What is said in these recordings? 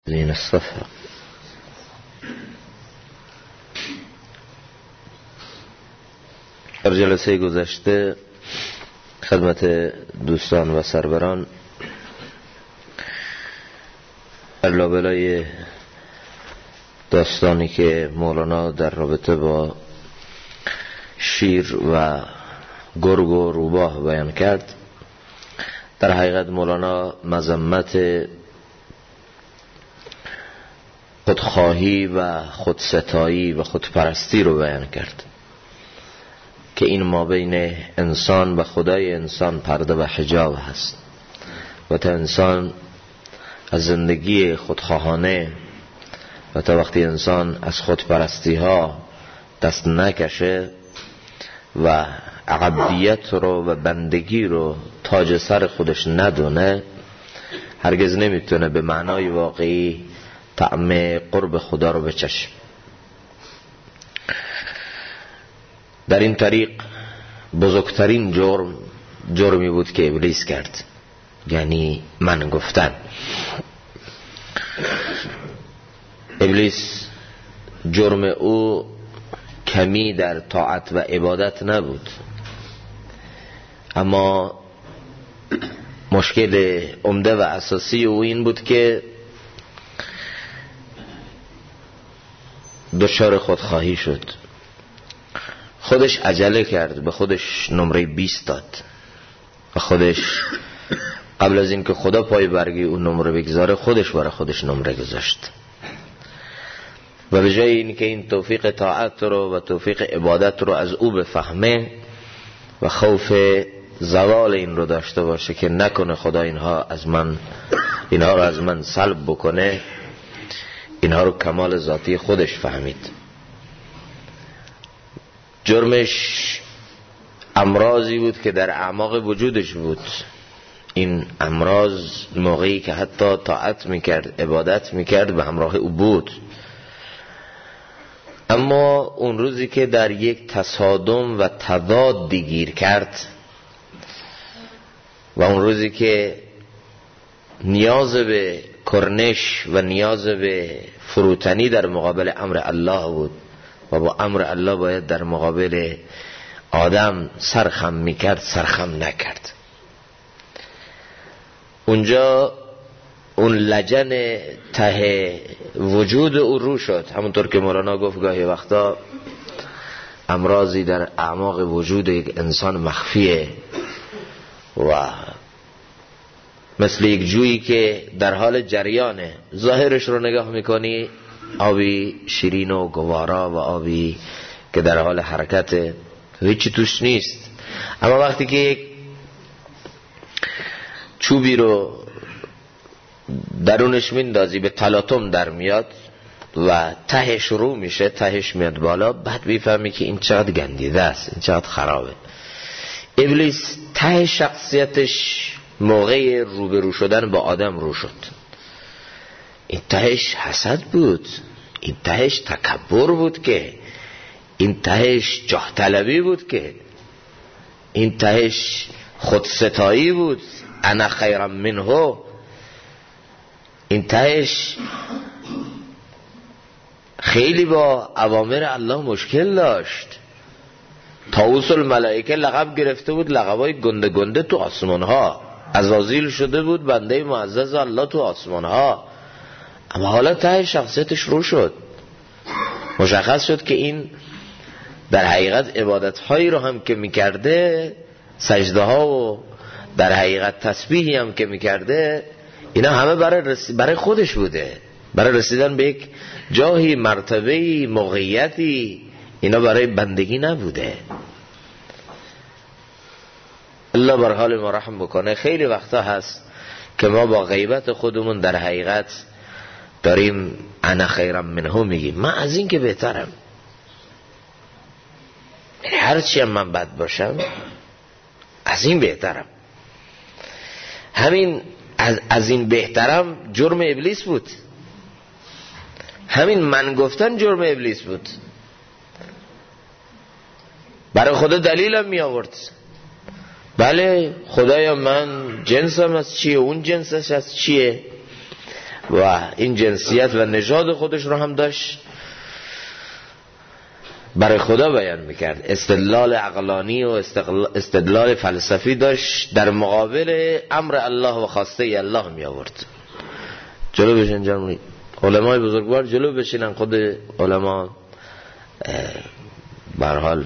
زین الصفحه. در جلسه گذشته خدمت دوستان و سروران در لابلای داستانی که مولانا در رابطه با شیر و گرگ و روباه بیان کرد، در حقیقت مولانا مذمت خودخواهی و خودستایی و خودپرستی رو بیان کرد که این ما بین انسان و خدای انسان پرده و حجاب هست و تا انسان از زندگی خودخواهانه و تا وقتی انسان از خودپرستی ها دست نکشه و عبدیت رو و بندگی رو تاج سر خودش ندونه، هرگز نمیتونه به معنای واقعی طعم قرب خدا رو بچشه. در این طریق بزرگترین جرمی بود که ابلیس کرد، یعنی من گفتن. ابلیس جرم او کمی در طاعت و عبادت نبود، اما مشکل عمده و اساسی او این بود که دچار خودخواهی شد. خودش عجله کرد، به خودش نمره 20 داد و خودش قبل از اینکه خدا پای برگی اون نمره بگذاره خودش برای خودش نمره گذاشت و به جای اینکه این توفیق طاعت رو و توفیق عبادت رو از او بفهمه و خوف زوال این رو داشته باشه که نکنه خدا اینها رو از من سلب بکنه، اینها رو کمال ذاتی خودش فهمید. جرمش امراضی بود که در اعماق وجودش بود. این امراض موقعی که حتی طاعت میکرد، عبادت میکرد، به همراه او بود، اما اون روزی که در یک تصادم و تضاد گیر کرد و اون روزی که نیاز به کرنش و نیاز به فروتنی در مقابل امر الله بود و با امر الله باید در مقابل آدم سرخم میکرد، سرخم نکرد. اونجا اون لجن ته وجود او رو شد. همونطور که مولانا گفت گاهی وقتا امراضی در اعماق وجود یک انسان مخفیه و مثل یک جویی که در حال جریانه، ظاهرش رو نگاه میکنی آبی شیرین و گوارا و آبی که در حال حرکته، هیچی توش نیست، اما وقتی که یک چوبی رو درونش میندازی به تلاطم در میاد و تهش رو میشه، تهش میاد بالا، بعد میفهمی که این چقدر گندیده است، این چقدر خرابه. ابلیس ته شخصیتش موقع روبرو شدن با آدم رو شد. این تهش حسد بود، این تهش تکبر بود، که این تهش جاه طلبی بود، که این تهش خودستایی بود، انا خیرم منه. این تهش خیلی با اوامر الله مشکل داشت. طاووس الملائکه لقب گرفته بود، لقبای گنده گنده تو آسمان ها، عزازیل شده بود بنده معزز الله تو آسمان ها، اما حالا ته شخصیتش رو شد. مشخص شد که این در حقیقت عبادت هایی رو هم که میکرده، سجده ها و در حقیقت تسبیحی هم که میکرده، اینا همه برای خودش بوده، برای رسیدن به یک جاهی، مرتبهی، موقعیتی، اینا برای بندگی نبوده. الله بر حال ما رحم بکنه. خیلی وقتا هست که ما با غیبت خودمون در حقیقت داریم انا خیرم منه میگیم، من از این که بهترم، هرچی هم من بد باشم از این بهترم. همین از این بهترم جرم ابلیس بود، همین من گفتن جرم ابلیس بود. برای خدا دلیلم می آورد، بله خدایا من جنسم از چیه، اون جنسش از چیه، و این جنسیت و نژاد خودش رو هم داشت برای خدا بیان میکرد، استدلال عقلانی و استدلال فلسفی داشت، در مقابل امر الله و خواسته الله می آورد. جلو بشین جمعی علمای بزرگوار جلو بشینن. خود علما به هر حال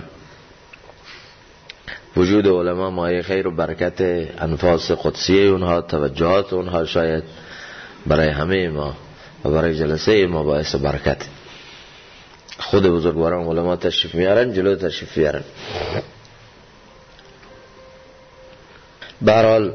وجود علما مایه خیر و برکت انفاس قدسیه اونها، توجهات اونها شاید برای همه ما و برای جلسه ما باعث برکت. خود بزرگواران علما تشریف میارن جلو، تشریف میارن. به هر حال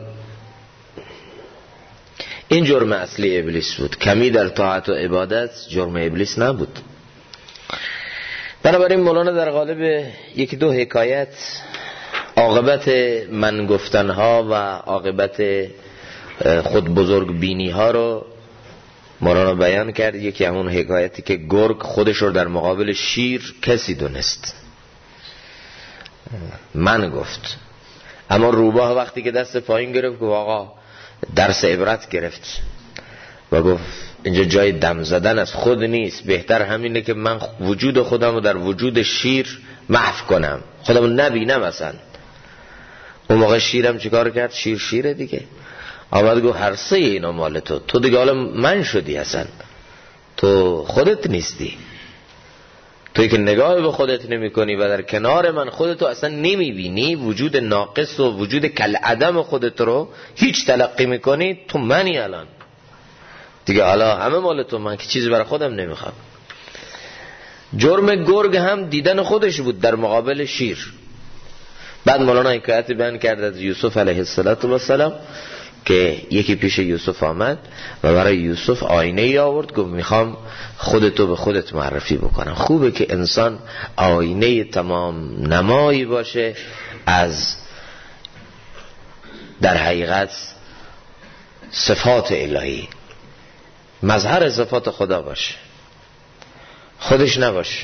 این جرم اصلی ابلیس بود، کمی در طاعت و عبادت جرم ابلیس نبود. بنابراین مولانا در قالب یکی دو حکایت عاقبت من گفتنها و عاقبت خود بزرگ بینی ها رو مولانا بیان کرد. یکی همون حکایتی که گرگ خودش رو در مقابل شیر کسی دونست، من گفت، اما روباه وقتی که دست پایین گرفت گفت آقا درس عبرت گرفت و گفت اینجا جای دم زدن از خود نیست، بهتر همینه که من وجود خودم رو در وجود شیر محو کنم، خودم رو نبینم اصلا. اون موقع شیرم چیکار کرد؟ شیره دیگه آمد گفت هر سه اینا مال تو دیگه حالا من شدی، اصلا تو خودت نیستی، توی که نگاه به خودت نمی کنی و در کنار من خودتو اصلا نمی بینی، وجود ناقص و وجود کالعدم خودت رو هیچ تلقی می کنی، تو منی الان دیگه، حالا همه مال تو، من که چیزی برای خودم نمیخوام. جرم گرگ هم دیدن خودش بود در مقابل شیر. بعد مولانا حکایت بیان کرد از یوسف علیه السلام که یکی پیش یوسف آمد و برای یوسف آینه ای آورد، گفت میخوام خودتو به خودت معرفی بکنم. خوبه که انسان آینه تمام نمایی باشه از در حقیقت صفات الهی، مظهر صفات خدا باشه، خودش نباشه،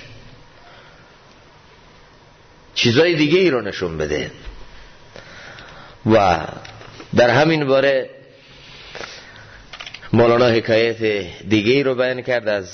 چیزای دیگه ای رو نشون بده. و در همین باره مولانا حکایت دیگه ای رو بیان کرد از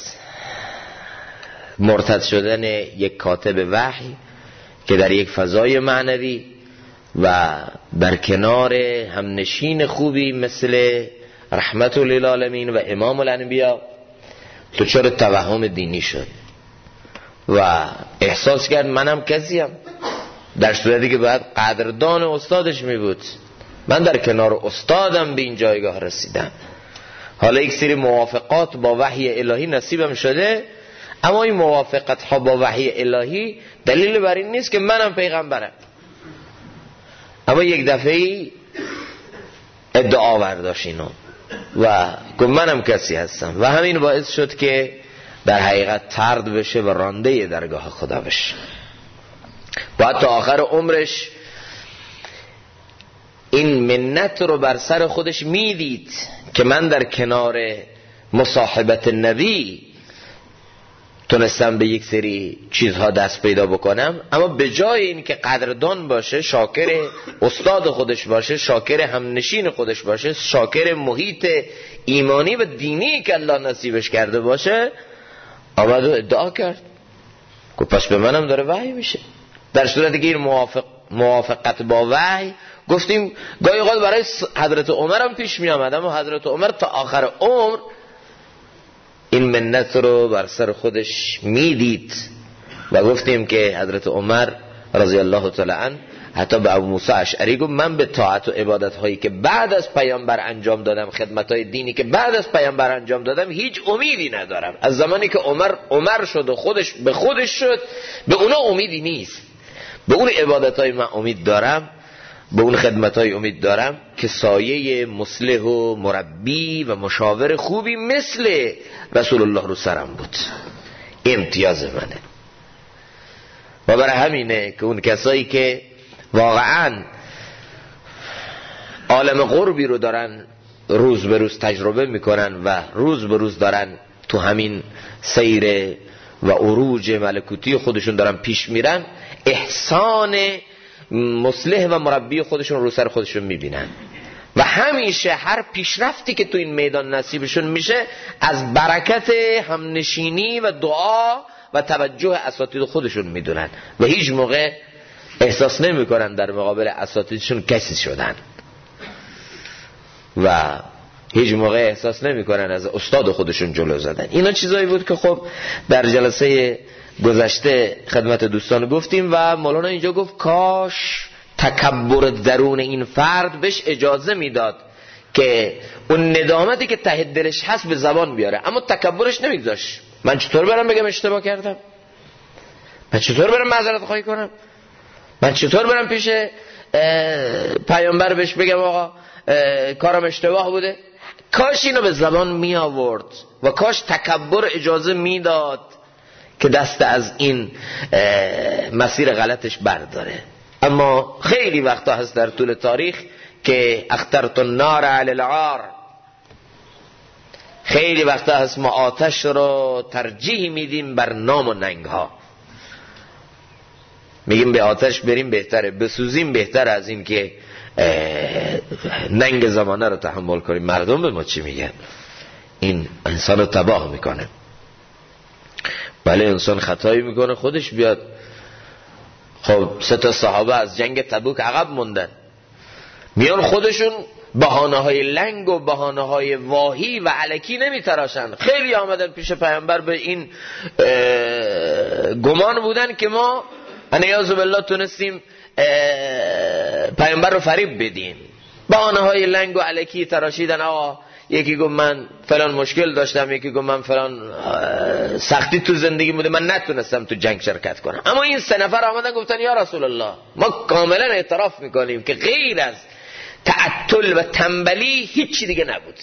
مرتد شدن یک کاتب وحی که در یک فضای معنوی و در کنار همنشین خوبی مثل رحمت للعالمین و امام الانبیا دچار توهم دینی شد و احساس کرد منم کسیم، در صورتی که باید قدردان استادش می بود. من در کنار استادم به این جایگاه رسیدم، حالا یک سری موافقات با وحی الهی نصیبم شده، اما این موافقت ها با وحی الهی دلیل بر این نیست که منم پیغمبرم. اما یک دفعه ادعا برداشت اینو و گفت منم کسی هستم و همین باعث شد که در حقیقت طرد بشه و رانده درگاه خدا بشه و حتی آخر عمرش این منت رو بر سر خودش میدید که من در کنار مصاحبت نبی تونستم به یک سری چیزها دست پیدا بکنم، اما به جای این که قدردان باشه، شاکر استاد خودش باشه، شاکر همنشین خودش باشه، شاکر محیط ایمانی و دینی که الله نصیبش کرده باشه، آمد و ادعا کرد که پس به منم داره وحی میشه. در صورتی که این موافقت با وحی گفتیم گاهی اوقات برای حضرت عمر هم پیش می آمد، اما حضرت عمر تا آخر عمر این منت رو بر سر خودش میدید و گفتیم که حضرت عمر رضی الله تعالی عنه حتی به ابو موسی اشعری گفت من به طاعت و عبادت هایی که بعد از پیامبر انجام دادم، خدمت های دینی که بعد از پیامبر انجام دادم، هیچ امیدی ندارم. از زمانی که عمر شد و خودش به خودش شد، به اونا امیدی نیست. به اون عبادت های من امید دارم، به اون خدمت های امید دارم که سایه مصلح و مربی و مشاور خوبی مثل رسول الله رو سرم بود. امتیاز منه. و برای همینه که اون کسایی که واقعا عالم قربی رو دارن روز به روز تجربه میکنن و روز به روز دارن تو همین سیر و عروج ملکوتی خودشون دارن پیش میرن، احسان مصلح و مربی خودشون رو سر خودشون میبینن و همیشه هر پیشرفتی که تو این میدان نصیبشون میشه از برکت همنشینی و دعا و توجه اساتید خودشون میدونن و هیچ موقع احساس نمیکنن در مقابل اساتیدشون کسی شدن و هیچ موقع احساس نمیکنن از استاد خودشون جلو زدن. اینا چیزایی بود که خب در جلسه گذشته خدمت دوستان گفتیم و مولانا اینجا گفت کاش تکبر درون این فرد بهش اجازه میداد که اون ندامتی که ته دلش هست به زبان بیاره، اما تکبرش نمیگذاشت. من چطور برم بگم اشتباه کردم؟ من چطور برم معذرت خواهی کنم؟ من چطور برم پیش پیامبر بهش بگم آقا کارم اشتباه بوده؟ کاش اینو به زبان می آورد و کاش تکبر اجازه میداد که دست از این مسیر غلطش برداره. اما خیلی وقتا هست در طول تاریخ که اخترت النار علی العار، خیلی وقتا هست ما آتش رو ترجیح میدیم بر نام و ننگ ها. میگیم به آتش بریم بهتره، بسوزیم بهتر از این که ننگ زمانه رو تحمل کنیم. مردم به ما چی میگن؟ این انسان رو تباه میکنه. بله انسان خطایی میکنه خودش بیاد. خب 3 صحابه از جنگ تبوک عقب موندن، میان خودشون بهانه‌های لنگ و بهانه‌های واهی و الکی نمیتراشن. خیلی آمدن پیش پیامبر به این گمان بودن که ما انیاذ بالله تونستیم پیامبر رو فریب بدیم. بهانه‌های لنگ و الکی تراشیدن. آقا یکی گفت من فلان مشکل داشتم، یکی گفت من فلان سختی تو زندگی بوده، من نتونستم تو جنگ شرکت کنم. اما این 3 نفر آمدن گفتن یا رسول الله ما کاملا اعتراف میکنیم که غیر از تعطل و تنبلی هیچی دیگه نبود.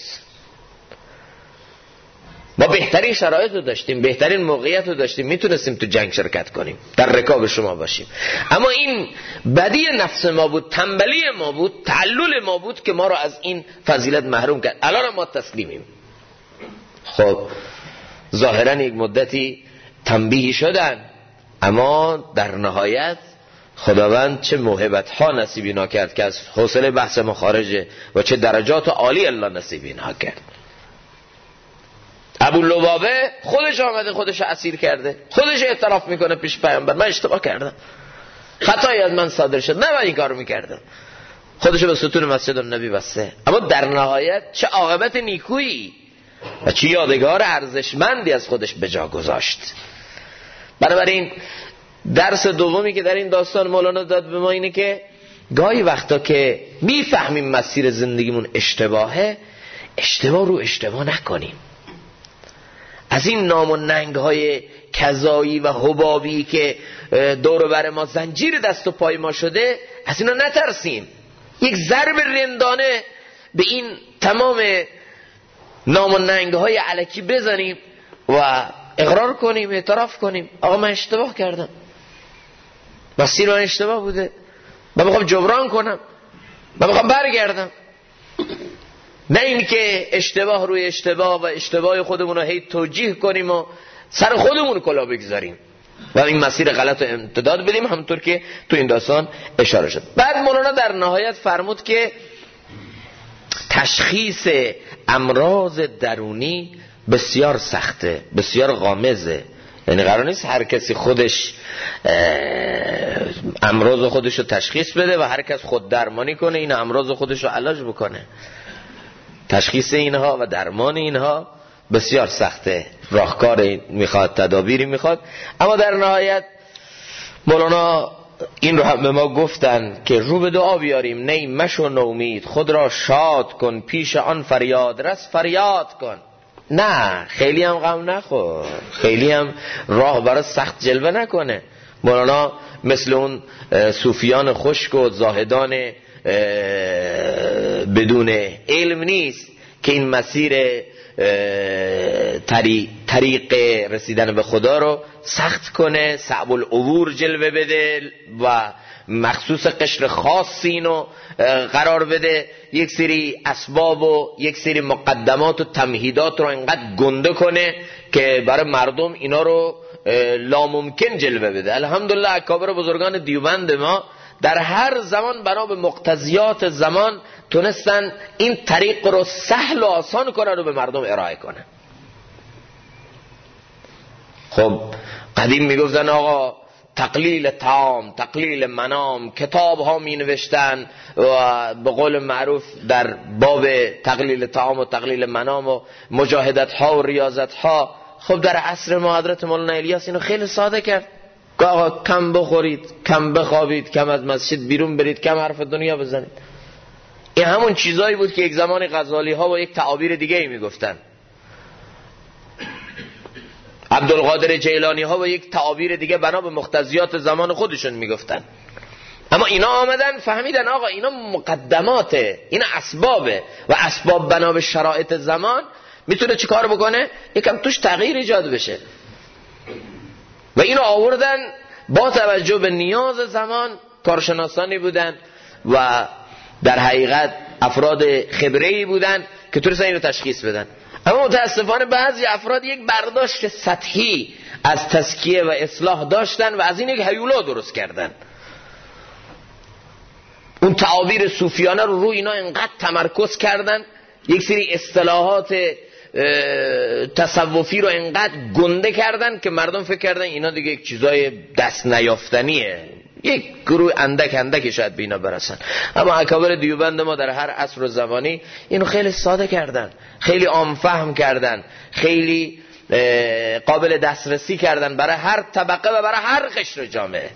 ما بهترین شرایط رو داشتیم، بهترین موقعیت رو داشتیم، میتونستیم تو جنگ شرکت کنیم، در رکاب شما باشیم. اما این بدی نفس ما بود، تنبلی ما بود، تعلل ما بود که ما رو از این فضیلت محروم کرد. الان ما تسلیمیم. خب ظاهرا یک مدتی تنبیهی شدن، اما در نهایت خداوند چه موهبت ها نصیب اینا کرد که از حوصله بحث ما خارجه و چه درجات عالی الله نصیب اینا کرد. ابو لبابه خودش آمده خودش اسیر کرده، خودش اعتراف میکنه پیش پیامبر من اشتباه کردم، خطایی از من صادر شد، نه من این کارو میکردم. خودشو به ستون مسجد النبی بسته. اما در نهایت چه عاقبت نیکویی و چه یادگار ارزشمندی از خودش به جا گذاشت. بنابراین درس دومی که در این داستان مولانا داد به ما اینه که گاهی وقتا که میفهمیم مسیر زندگیمون اشتباهه، اشتباه رو اشتباه نکنیم. از این نام و ننگ های کذایی و حبابی که دور و بر ما زنجیر دست و پای ما شده، از اینا نترسیم. یک ضرب رندانه به این تمام نام و ننگ های الکی بزنیم و اقرار کنیم، اعتراف کنیم آقا من اشتباه کردم، مسیر من اشتباه بوده، من میخوام جبران کنم، من میخوام برگردم. نه این که اشتباه روی اشتباه و اشتباه خودمون رو هی توجیه کنیم و سر خودمون کلا بگذاریم و این مسیر غلط رو امتداد بدیم، همونطور که تو این داستان اشاره شد. بعد مولانا در نهایت فرمود که تشخیص امراض درونی بسیار سخته، بسیار غامضه. یعنی قرار نیست هر کسی خودش امراض خودش رو تشخیص بده و هر کس خود درمانی کنه این امراض خودش رو علاج بکنه. تشخیص اینها و درمان اینها بسیار سخته، راهکار میخواد، تدابیری میخواد. اما در نهایت مولانا این رو هم به ما گفتن که رو به دعا بیاریم، نی مشو نومید، خود را شاد کن، پیش آن فریاد رس فریاد کن. نه خیلی هم غم نخور، خیلی هم راه برای سخت جلوه نکنه. مولانا مثل اون صوفیان خشک و زاهدان بدون علم نیست که این مسیر طریق رسیدن به خدا رو سخت کنه، صعب العبور جلوه بده و مخصوص قشر خاصی اینو قرار بده، یک سری اسباب و یک سری مقدمات و تمهیدات رو انقدر گنده کنه که برای مردم اینا رو لاممکن جلوه بده. الحمدلله اکابر بزرگان دیوبند ما در هر زمان بنا به مقتضیات زمان تونستن این طریق رو سهل و آسان کنن و به مردم ارائه کنن. خب قدیم میگفتن آقا تقلیل طعام، تقلیل منام، کتاب ها می نوشتن و به قول معروف در باب تقلیل طعام و تقلیل منام و مجاهدت ها و ریاضت ها. خب در عصر ما حضرت مولانا الیاس اینو خیلی ساده کرد که آقا کم بخورید، کم بخوابید، کم از مسجد بیرون برید، کم حرف دنیا بزنید. این همون چیزایی بود که یک زمان غزالی ها با یک تعابیر دیگه ای می گفتن. عبدالقادر جیلانی ها با یک تعابیر دیگه بنا به مقتضیات زمان خودشون میگفتن. اما اینا آمدن فهمیدن آقا اینا مقدماته، اینا اسبابه و اسباب بنا به شرایط زمان میتونه چی کار بکنه؟ یکم توش تغییر ایجاد بشه و اینو آوردن با توجه به نیاز زمان. کارشناسانی بودن و در حقیقت افراد خبره‌ای بودن که تونستن اینو تشخیص بدن. اما متاسفانه بعضی افراد یک برداشت سطحی از تزکیه و اصلاح داشتن و از این یک هیولا درست کردن. اون تعابیر صوفیانه رو روی اینا انقدر تمرکز کردن، یک سری اصطلاحات تصوفی رو انقدر گنده کردن که مردم فکر کردن اینا دیگه یک چیزای دست نیافتنیه، یک گروه اندک اندک شاید به اینا برسن. اما اکابر دیوبند ما در هر عصر و زمانی اینو خیلی ساده کردن، خیلی عام فهم کردن، خیلی قابل دسترسی کردن برای هر طبقه و برای هر قشر جامعه.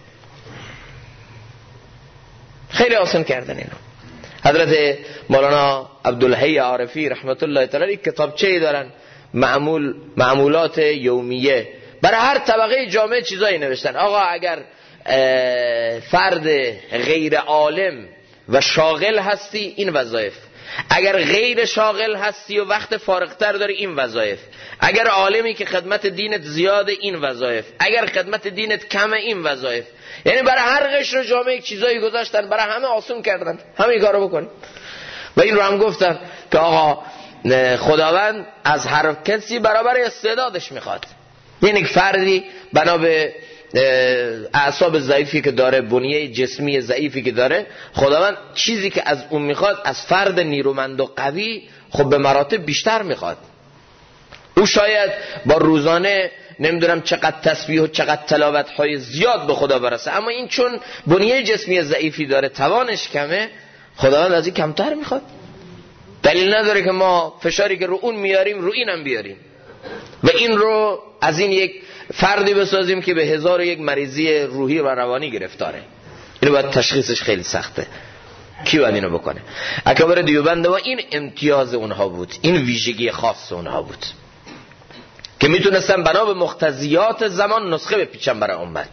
خیلی آسان کردن اینو. حضرت مولانا عبدالحی عارفی رحمت الله تعالی کتابچه‌ای دارن، معمولات یومیه، برای هر طبقه جامعه چیزایی نوشتن. آقا اگر فرد غیر عالم و شاغل هستی این وظایف، اگر غیر شاغل هستی و وقت فارغتر داری این وظایف، اگر عالمی که خدمت دینت زیاده این وظایف، اگر خدمت دینت کمه این وظایف. یعنی برای هر قشر جامعه یک چیزایی گذاشتن، برای همه آسون کردن همه این کارو بکن. و این رو هم گفتن که آقا خداوند از هر کسی برابر استعدادش میخواد. یعنی یک فردی بنا به اعصاب ضعیفی که داره، بنیه جسمی ضعیفی که داره، خداوند چیزی که از اون میخواد از فرد نیرومند و قوی خب به مراتب بیشتر میخواد. او شاید با روزانه نمیدونم چقدر تسبیح و چقدر تلاوت های زیاد به خدا برسه، اما این چون بنیه جسمی ضعیفی داره، توانش کمه، خداوند از این کمتر میخواد. دلیل نداره که ما فشاری که رو اون میاریم رو اینم بیاریم و این رو از این یک فردی بسازیم که به 1001 مریضی روحی و روانی گرفتاره. اینو باید تشخیصش خیلی سخته. کی باید اینو بکنه؟ اکابر دیوبند و این امتیاز اونها بود، این ویژگی خاص اونها بود که میتونستن بنا به مقتضیات زمان نسخه بپیچن برای امت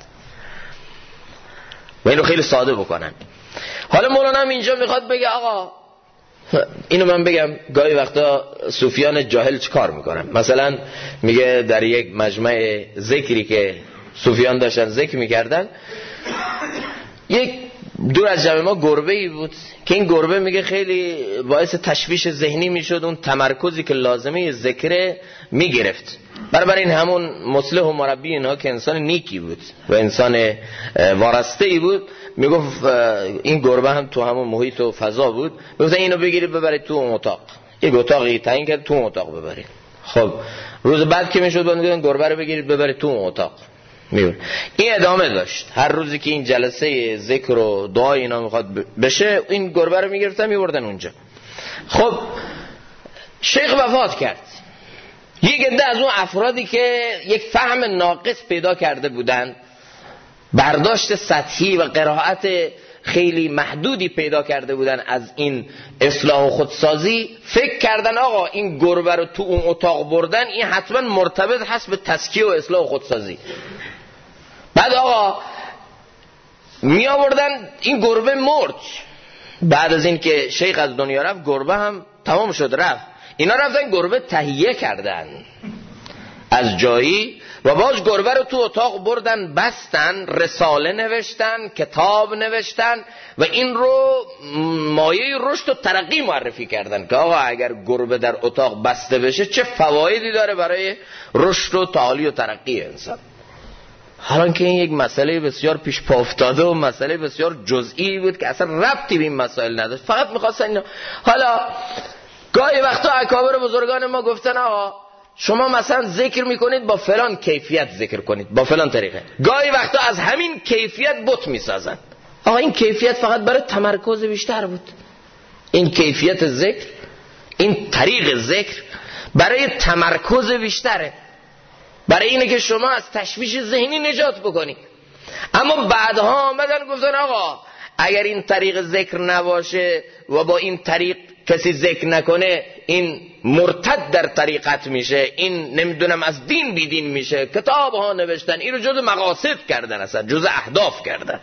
و اینو خیلی ساده بکنن. حالا مولانا هم اینجا میخواد بگه آقا اینو من بگم گاهی وقتا صوفیان جاهل چه کار میکنن. مثلا میگه در یک مجمع ذکری که صوفیان داشتن ذکر میکردن، یک دور از جمع ما گربه ای بود که این گربه میگه خیلی باعث تشویش ذهنی میشد، اون تمرکزی که لازمه ذکر میگرفت. برابر این همون مصلح و مربی اینها که انسان نیکی بود و انسان وارسته ای بود، میگفت این گربه هم تو همون محیط و فضا بود، میگفت اینو بگیرید ببرید تو اون اتاق، یک اتاقی تعیین کرد تو اون اتاق ببرید. خب روز بعد که میشد میگفتن گربه رو بگیرید ببرید تو اون اتاق. این ادامه داشت. هر روزی که این جلسه ذکر و دعا اینا میخواد بشه، این گربه رو میگرفتن میبردن اونجا. خب شیخ وفات کرد. یک عده از اون افرادی که یک فهم ناقص پیدا کرده بودند، برداشت سطحی و قرائت خیلی محدودی پیدا کرده بودن از این اصلاح و خودسازی، فکر کردن آقا این گربه رو تو اون اتاق بردن این حتما مرتبط هست به تزکیه و اصلاح و خودسازی. بعد آقا می آوردن، این گربه مرد. بعد از این که شیخ از دنیا رفت گربه هم تمام شد رفت. اینا رفتن گربه تهیه کردن از جایی و باز گربه رو تو اتاق بردن بستن، رساله نوشتن، کتاب نوشتن و این رو مایه رشد و ترقی معرفی کردن که آقا اگر گربه در اتاق بسته بشه چه فوایدی داره برای رشد و تعالی و ترقی انسان. حالا که این یک مسئله بسیار پیش پا افتاده و مسئله بسیار جزئی بود که اصلا ربطی به این مسائل نداشت، فقط می‌خواستن اینا. حالا گاهی وقتا اکابر بزرگان ما گفتن آقا شما مثلا ذکر میکنید با فلان کیفیت ذکر کنید، با فلان طریقه. گاهی وقتا از همین کیفیت بت میسازن. آقا این کیفیت فقط برای تمرکز بیشتر بود. این کیفیت ذکر، این طریق ذکر برای تمرکز بیشتره، برای اینه که شما از تشویش ذهنی نجات بکنی. اما بعدها آمدن گفتن آقا اگر این طریق ذکر نباشه و با این طریق کسی ذکر نکنه این مرتد در طریقت میشه، این نمیدونم از دین بیدین میشه. کتاب ها نوشتن این رو جز مقاصد کردن، اصلا جز اهداف کردن.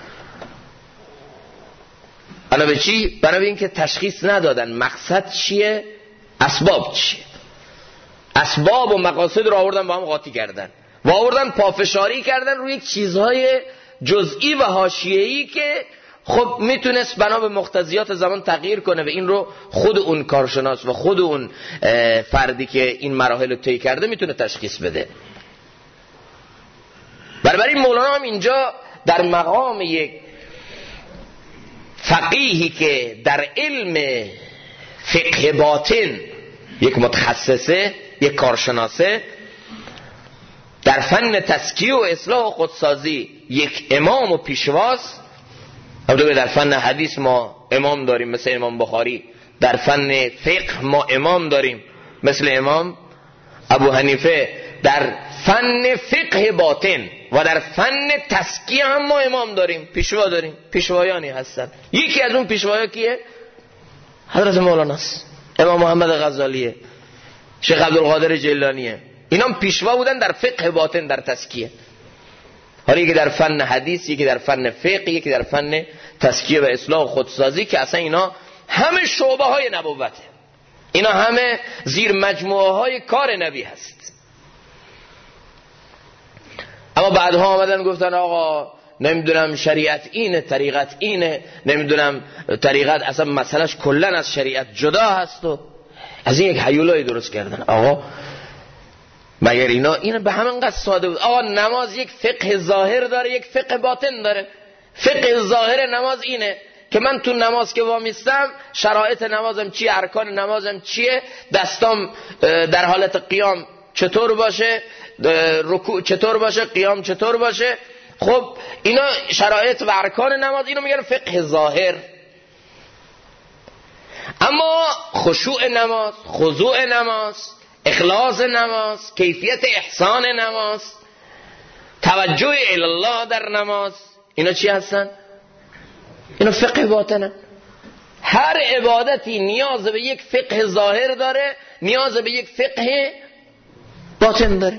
بنا به چی؟ بنا به این که تشخیص ندادن مقصد چیه، اسباب چیه. اسباب و مقاصد رو آوردن با هم قاطی کردن و آوردن پافشاری کردن روی چیزهای جزئی و حاشیه‌ای که خب میتونست بنا به مقتضیات زمان تغییر کنه و این رو خود اون کارشناس و خود اون فردی که این مراحل رو طی کرده میتونه تشخیص بده. بنابراین مولانا هم اینجا در مقام یک فقیهی که در علم فقه باطن یک متخصصه، یک کارشناسه، در فن تزکیه و اصلاح و خودسازی یک امام و پیشواست. البته در فن حدیث ما امام داریم مثل امام بخاری، در فن فقه ما امام داریم مثل امام ابو حنیفه، در فن فقه باطن و در فن تزکیه هم ما امام داریم، پیشوا داریم، پیشوایانی هستن. یکی از اون پیشوایا کیه؟ حضرت مولاناست، امام محمد غزالیه، شیخ عبدالقادر جیلانیه. اینا هم پیشوا بودن در فقه باطن، در تزکیه. حالا یکی در فن حدیث، یکی در فن فقه، یکی در فن تزکیه و اصلاح و خودسازی، که اصلا اینا همه شعبه های نبوته، اینا همه زیر مجموعه های کار نبی هست. اما بعدها آمدن گفتن آقا نمیدونم شریعت اینه، طریقت اینه، نمیدونم طریقت اصلا مسئلهش کلن از شریعت جدا هست و از این یک هیولایی درست کردن. آقا مگر اینا به همین قصد ساده بود؟ آقا نماز یک فقه ظاهر داره، یک فقه باطن داره. فقه ظاهر نماز اینه که من تو نماز که وامیستم شرایط نمازم چیه، ارکان نمازم چیه، دستام در حالت قیام چطور باشه، رکوع چطور باشه، قیام چطور باشه. خب اینا شرایط و ارکان نماز، اینو میگن فقه ظاهر. اما خشوع نماز، خضوع نماز، اخلاص نماز، کیفیت احسان نماز، توجه الله در نماز، اینا چی هستن؟ اینا فقه باطنه. هر عبادتی نیاز به یک فقه ظاهر داره، نیاز به یک فقه باطن داره،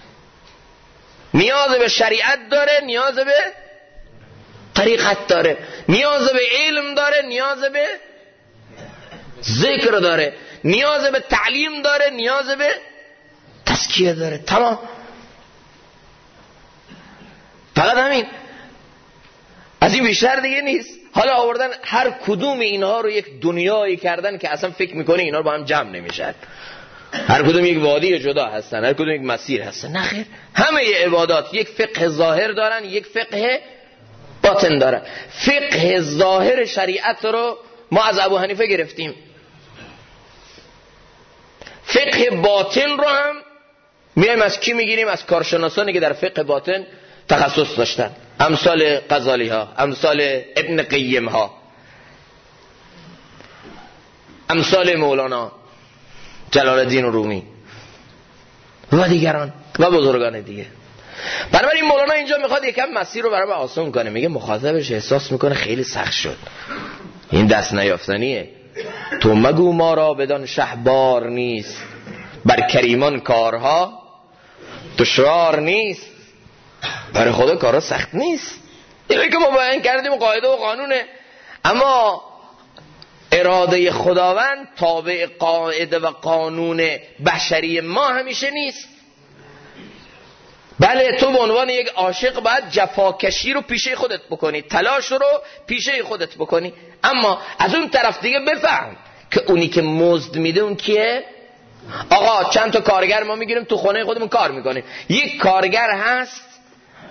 نیاز به شریعت داره، نیاز به طریقت داره، نیاز به علم داره، نیاز به ذکر داره، نیاز به تعلیم داره، نیاز به تزکیه داره. تمام، فقط همین، از این بیشتر دیگه نیست. حالا آوردن هر کدوم اینها رو یک دنیایی کردن که اصلا فکر میکنه اینا رو با هم جمع نمیشن. هر کدوم یک وادی جدا هستن، هر کدوم یک مسیر هستن. نه خیر، همه عبادات یک فقه ظاهر دارن، یک فقه باطن دارن. فقه ظاهر شریعت رو ما از ابو حنیفه گرفتیم، فقه باطن رو هم میایم از کی میگیریم؟ از کارشناسانی که در فقه باطن تخصص داشتن، امثال غزالی ها، امثال ابن قیم ها، امثال مولانا جلال الدین رومی و دیگران و بزرگان دیگه. بنابراین مولانا اینجا میخواد یکم مسیر رو برای ما آسان کنه. میگه مخاطبش احساس میکنه خیلی سخت شد، این دست نیافتنیه. تو مگو ما را بدان شهبار نیست، بر کریمان کارها دشوار نیست. برای خدا کارها سخت نیست، اینه که ما بیان کردیم قاعده و قانونه. اما اراده خداوند تابع قاعده و قانون بشری ما همیشه نیست. بله، تو به عنوان یک عاشق باید جفاکشی رو پیشه خودت بکنی، تلاش رو پیشه خودت بکنی، اما از اون طرف دیگه بفهم که اونی که مزد میده اون کیه؟ آقا چند تا کارگر ما میگیریم تو خونه خودمون کار میکنیم. یک کارگر هست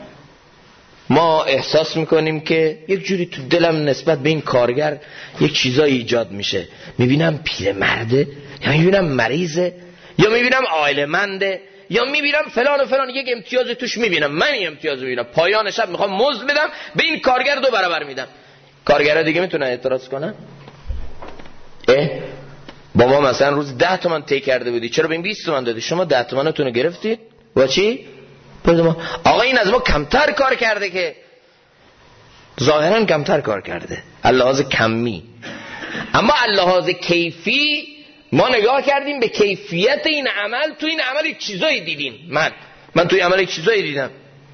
ما احساس میکنیم که یک جوری تو دلم نسبت به این کارگر یک چیزایی ایجاد میشه، میبینم پیرمرده یا میبینم مریضه یا میبینم عائله‌منده یا میبینم فلان و فلان، یک امتیازی توش میبینم، من این امتیازو میبینم، پایان شب میخوام مزد بدم، به این کارگر 2 برابر میدم. کارگرها دیگه میتونن اعتراض کنن؟ با ما مثلا روز 10 تومن طی کرده بودی، چرا به این 20 تومن دادی؟ شما 10 تومنتون رو گرفتید و چی؟ آقا این از ما کمتر کار کرده، که ظاهرا کمتر کار کرده اللحاظ کمی، اما اللحاظ کیفی ما نگاه کردیم به کیفیت این عمل. تو این عمل یک چیزایی دیدیم، من توی عمل یک چیزایی دیدم،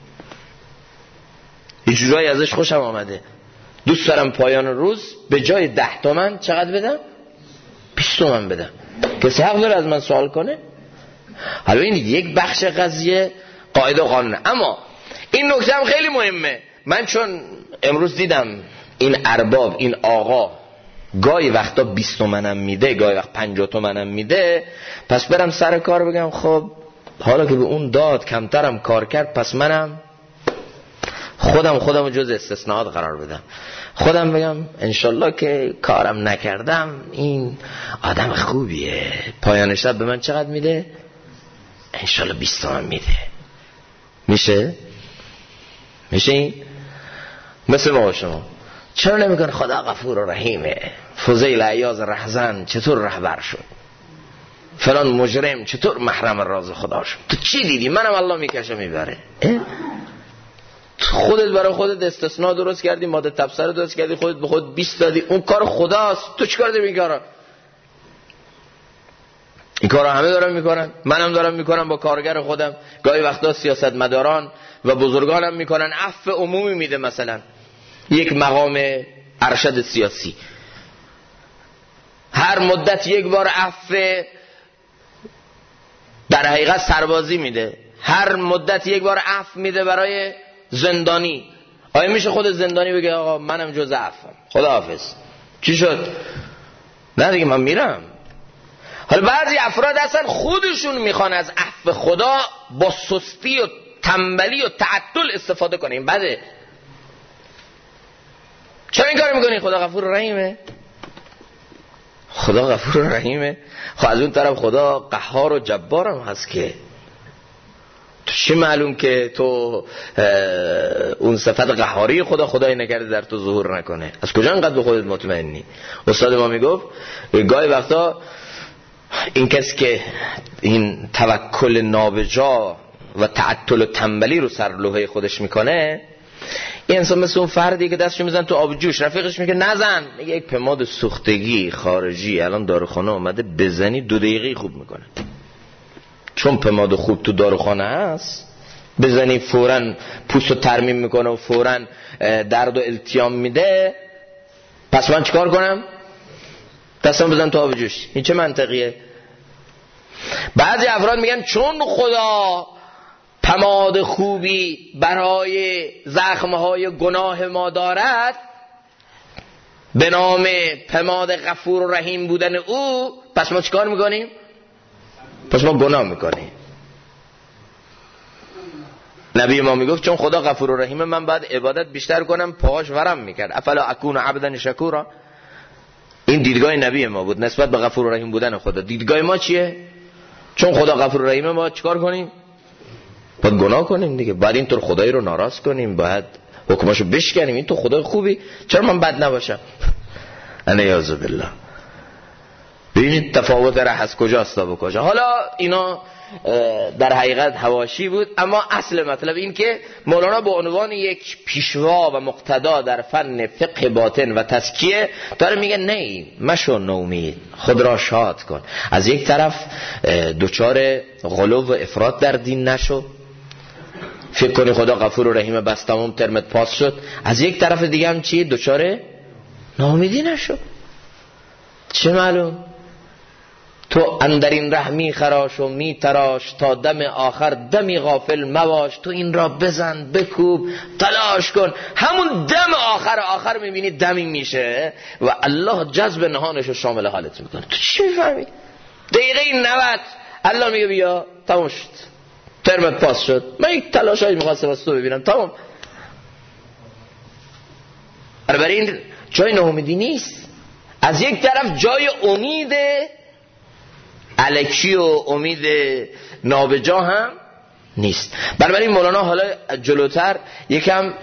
یه جورایی ازش خوشم آمده، دوست دارم پایان روز به جای 10 تومن چقدر بدم؟ 20 تومن بدم. کسی حق داره از من سوال کنه؟ حالا این یک بخش قضیه قاعده و قانونه. اما این نکته هم خیلی مهمه. من چون امروز دیدم این ارباب، این آقا گاهی وقتا 20 تومنم میده، گاهی وقت 50 تومنم میده، پس برم سر کار بگم خب حالا که به اون داد کمترم کار کرد، پس منم خودم جز استثناءات قرار بدم، خودم بگم انشالله که کارم نکردم این آدم خوبیه، پایان شب به من چقدر میده؟ انشالله 20 تومن میده. میشه این؟ مثل ما و شما چرا نمیگن خدا غفور و رحیمه؟ فضیل عیاض رهزن چطور رهبر شد؟ فلان مجرم چطور محرم راز خدا شد؟ تو چی دیدی؟ منم الله میکشه میبره. خودت برای خودت استثناء درست کردی، ماده تبصره درست کردی، خودت به خود 20 دادی، اون کار خداست، تو چیکار داری میکنی؟ این کارا همه دارن میکنن، منم دارم میکنم با کارگر خودم. گاهی وقتا سیاستمداران و بزرگانم میکنن، عفو عمومی میده، مثلا یک مقام ارشد سیاسی هر مدت یک بار عفو در حقیقت سربازی میده، هر مدت یک بار عفو میده برای زندانی. آیا میشه خود زندانی بگه آقا منم جز عفوم، خداحافظ، چی شد؟ نه دیگه من میرم. حالا بعضی افراد اصلا خودشون میخوان از عفو خدا با سستی و تنبلی و تعطل استفاده کنه. این بده. چرا این کار میکنی؟ خدا غفور رحیمه. خدا غفور رحیمه. خب از اون طرف خدا قهار و جبار هم هست، که تو چی معلوم که تو اون صفت قهاری خدای نکرده در تو ظهور نکنه؟ از کجا انقدر به خودت مطمئنی؟ استاد ما میگفت گاهی وقتا این کسی که این توکل نابجا و تعطل و تنبلی رو سر لوحه خودش میکنه، این انسان مثل اون فردی که دستشو میزن تو آب جوش، رفیقش میگه نزن، میگه یک پماد سوختگی خارجی الان داروخانه اومده بزنی 2 دقیقه خوب میکنه. چون پماد خوب تو داروخانه هست، بزنی فوراً پوستو ترمیم میکنه و فوراً درد و التیام میده، پس من چیکار کنم؟ دستم بزن تو آب جوش. این چه منطقیه؟ بعضی افراد میگن چون خدا پماد خوبی برای زخمهای گناه ما دارد، به نام پماد غفور و رحیم بودن او، پس ما چیکار میکنیم؟ پس ما گناه میکنیم. نبی ما میگفت چون خدا غفور و رحیم، من باید عبادت بیشتر کنم، پاهاش ورم میکرد. افلا اکون عبدا شکورا. این دیدگاه نبی ما بود نسبت به غفور و رحیم بودن خدا. دیدگاه ما چیه؟ چون خدا غفور و رحیمه، ما چیکار کنیم؟ باید گناه کنیم دیگه. باید اینطور خدایی رو ناراض کنیم، باید حکماشو بشکنیم. این تو خدای خوبی، چرا من بد نباشم؟ الیاذ بالله. ببینید تفاوت راه از کجاست تا به کجا. حالا اینا در حقیقت حواشی بود، اما اصل مطلب این که مولانا به عنوان یک پیشوا و مقتدا در فن فقه باطن و تزکیه داره میگه نه، مشو نومید، خود را شاد کن. از یک طرف دوچار غلو و افراط در دین نشو، فکر کنی خدا غفور و رحیم بس تمام ترمت پاس شد. از یک طرف دیگه هم چیه؟ دوچار ناامیدی نشو. چه معلوم تو اندر این ره می خراش و می تراش، تا دم آخر دمی غافل مباش. تو این را بزن، بکوب، تلاش کن، همون دم آخر میبینی دمی میشه و الله جذب نهانش رو شامل حالت میکنه. تو چی میفهمی؟ دقیقه 90 الله میگه بیا تمام شد، ترمت پاس شد، من یک تلاش هایی میخواستم از تو ببینم، تمام. بنابراین جای ناامیدی نیست. از یک طرف جای امید الکی و امید نابجا هم نیست. بنابراین مولانا حالا جلوتر یکم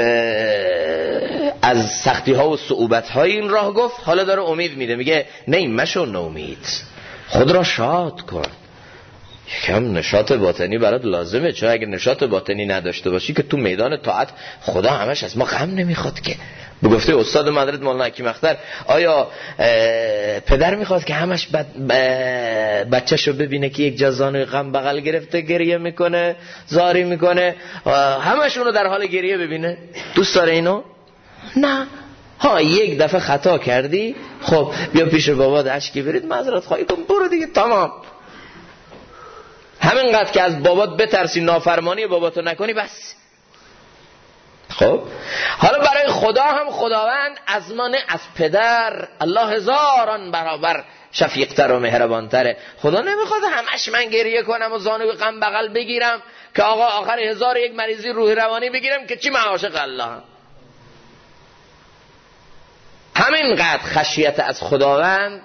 از سختی ها و صعوبت های این راه گفت، حالا داره امید میده، میگه نه مشو ناامید، خود را شاد کن. یکم نشاط باطنی برات لازمه، چون اگه نشاط باطنی نداشته باشی که تو میدان طاعت خدا همش از ما غم نمیخواد که. به گفته استاد مدرد مولانا حکیم اختر، آیا پدر میخواد که همش بچه‌شو ببینه که یک جزانه غم بغل گرفته گریه میکنه، زاری میکنه، همش اونو در حال گریه ببینه؟ دوست داره اینو؟ نه. ها یک دفعه خطا کردی، خب بیا پیش بابات اشکی برید معذرت خواهی کن، برو دیگه، تمام. همینقدر که از بابات بترسی نافرمانی باباتو نکنی بس. خب حالا برای خدا هم خداوند از ما نه، از پدر الله هزاران برابر شفیق‌تر و مهربان‌تره. خدا نمیخواد همش من گریه کنم و زانوی غم بغل بگیرم که آقا آخر 1001 مریضی روحی روانی بگیرم که چی من عاشق الله. همینقدر خشیت از خداوند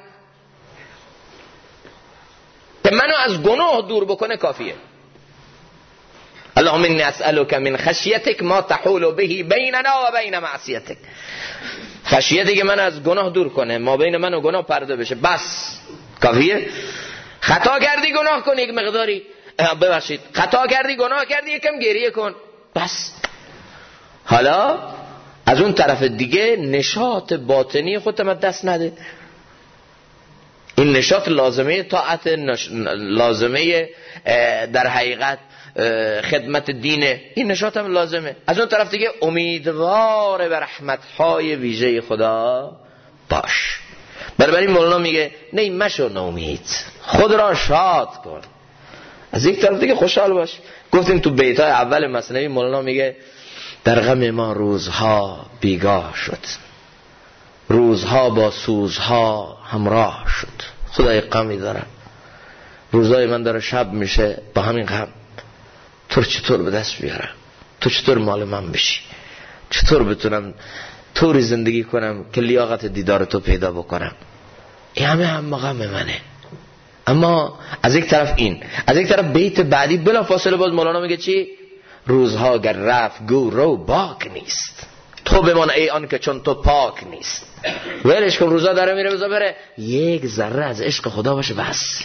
که منو از گناه دور بکنه کافیه. اللهم انی اسألک من خشیتک ما تحول به بیننا و بین معصیتک. خشیتی که من از گناه دور کنه، ما بین من و گناه پرده بشه، بس کافیه. خطا کردی گناه کن یک مقداری، ببخشید خطا کردی گناه کردی یکم گریه کن، بس. حالا از اون طرف دیگه نشاط باطنی خودت هم دست نده. این نشاط لازمه طاعت، لازمه در حقیقت خدمت دینه، این نشاط هم لازمه. از اون طرف دیگه امیدوار به رحمت‌های ویژه خدا باش. بنابراین مولانا میگه نه مشو ناامید، خود را شاد کن. از یک طرف دیگه خوشحال باش. گفتیم تو بیتای اول مثنوی مولانا میگه در غم ما روزها بیگاه شد، روزها با سوزها همراه شد. خدای غمی دارم، روزای من داره شب میشه با همین غم. تو چطور به دست بیارم؟ تو چطور مال من بشی؟ چطور بتونم طوری زندگی کنم که لیاقت دیدار تو پیدا بکنم؟ این همه هم غم منه. اما از یک طرف این، از یک طرف بیت بعدی بلا فاصله باز مولانا میگه چی؟ روزها گر رفت گو رو باک نیست، تو بمان ای آن که چون تو پاک نیست. ولش کن، روزا داره میره، بذار بره. یک ذره از عشق خدا باشه بس،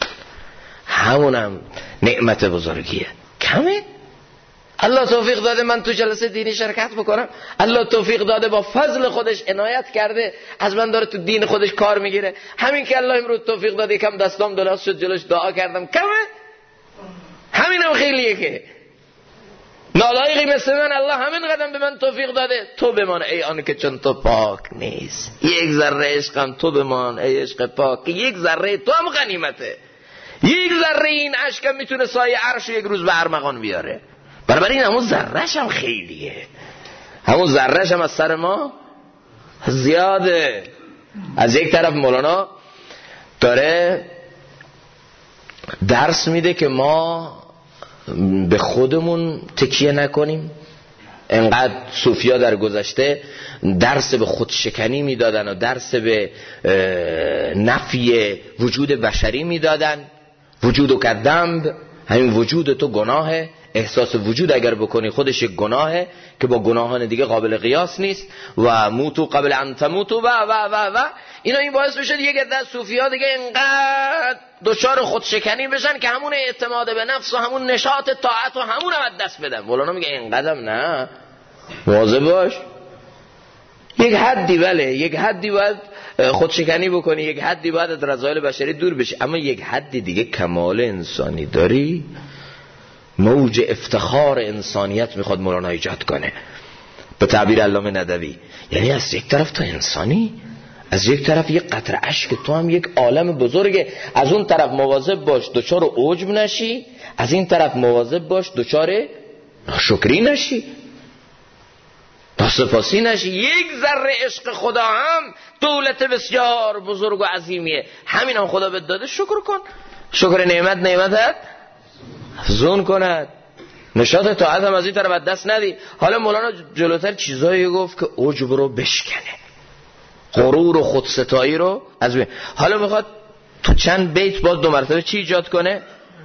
همونم نعمت بزرگیه. کمه؟ الله توفیق داده من تو جلسه دینی شرکت بکنم، الله توفیق داده با فضل خودش عنایت کرده از من داره تو دین خودش کار میگیره. همین که الله امروز توفیق داده یکم دستام دلاس شد جلوش دعا کردم، کمه؟ همینم خیلیه که نالایقی مثل من الله همین قدم به من توفیق داده. تو بمان ای آن که چون تو پاک نیست. یک ذره عشقم تو بمان ای عشق پاک، یک ذره تو هم غنیمته. یک ذره این عشقم میتونه سایه عرش یک روز به ارمغان بیاره. بنابراین همون ذرهش هم خیلیه، همون ذرهش هم از سر ما زیاده. از یک طرف مولانا داره درس میده که ما به خودمون تکیه نکنیم. انقدر صوفیا در گذشته درس به خودشکنی میدادن و درس به نفی وجود بشری میدادن. وجود و کدنب، همین وجود تو گناهه. احساس وجود اگر بکنی خودش یک گناهه که با گناهان دیگه قابل قیاس نیست. و موتو قبل ان تموتو و اینا. این باعث بشه دیگه در صوفیا دیگه انقدر دچار خودشکنی بشن که همون اعتماد به نفس و همون نشاط طاعت و همون هم از دست بدن. مولانا میگه اینقدرم نه، مواظب باش. یک حدی بله، یک حدی باید خودشکنی بکنی، یک حدی باید از رذایل بشری دور بشی، اما یک حدی دیگه کمال انسانی داری. موج افتخار انسانیت میخواد مولانا ایجاد کنه به تعبیر علامه ندوی. یعنی از یک طرف تو انسانی، از یک طرف یک قطره اشک تو هم یک عالم بزرگه. از اون طرف مواظب باش دچار عجب نشی، از این طرف مواظب باش دچار ناشکری نشی، ناسپاسی نشی. یک ذره عشق خدا هم دولت بسیار بزرگ و عظیمیه. همین هم خدا بهت داده، شکر کن. شکر نعمتت افزون کند. نشاط طاعت هم از این طرف دست ندی. حالا مولانا جلوتر چیزایی گفت که عجب رو بشکنه، غرور و خودستایی رو از بین. حالا میخواد تو چند بیت باز 2 مرتبه چی ایجاد کنه؟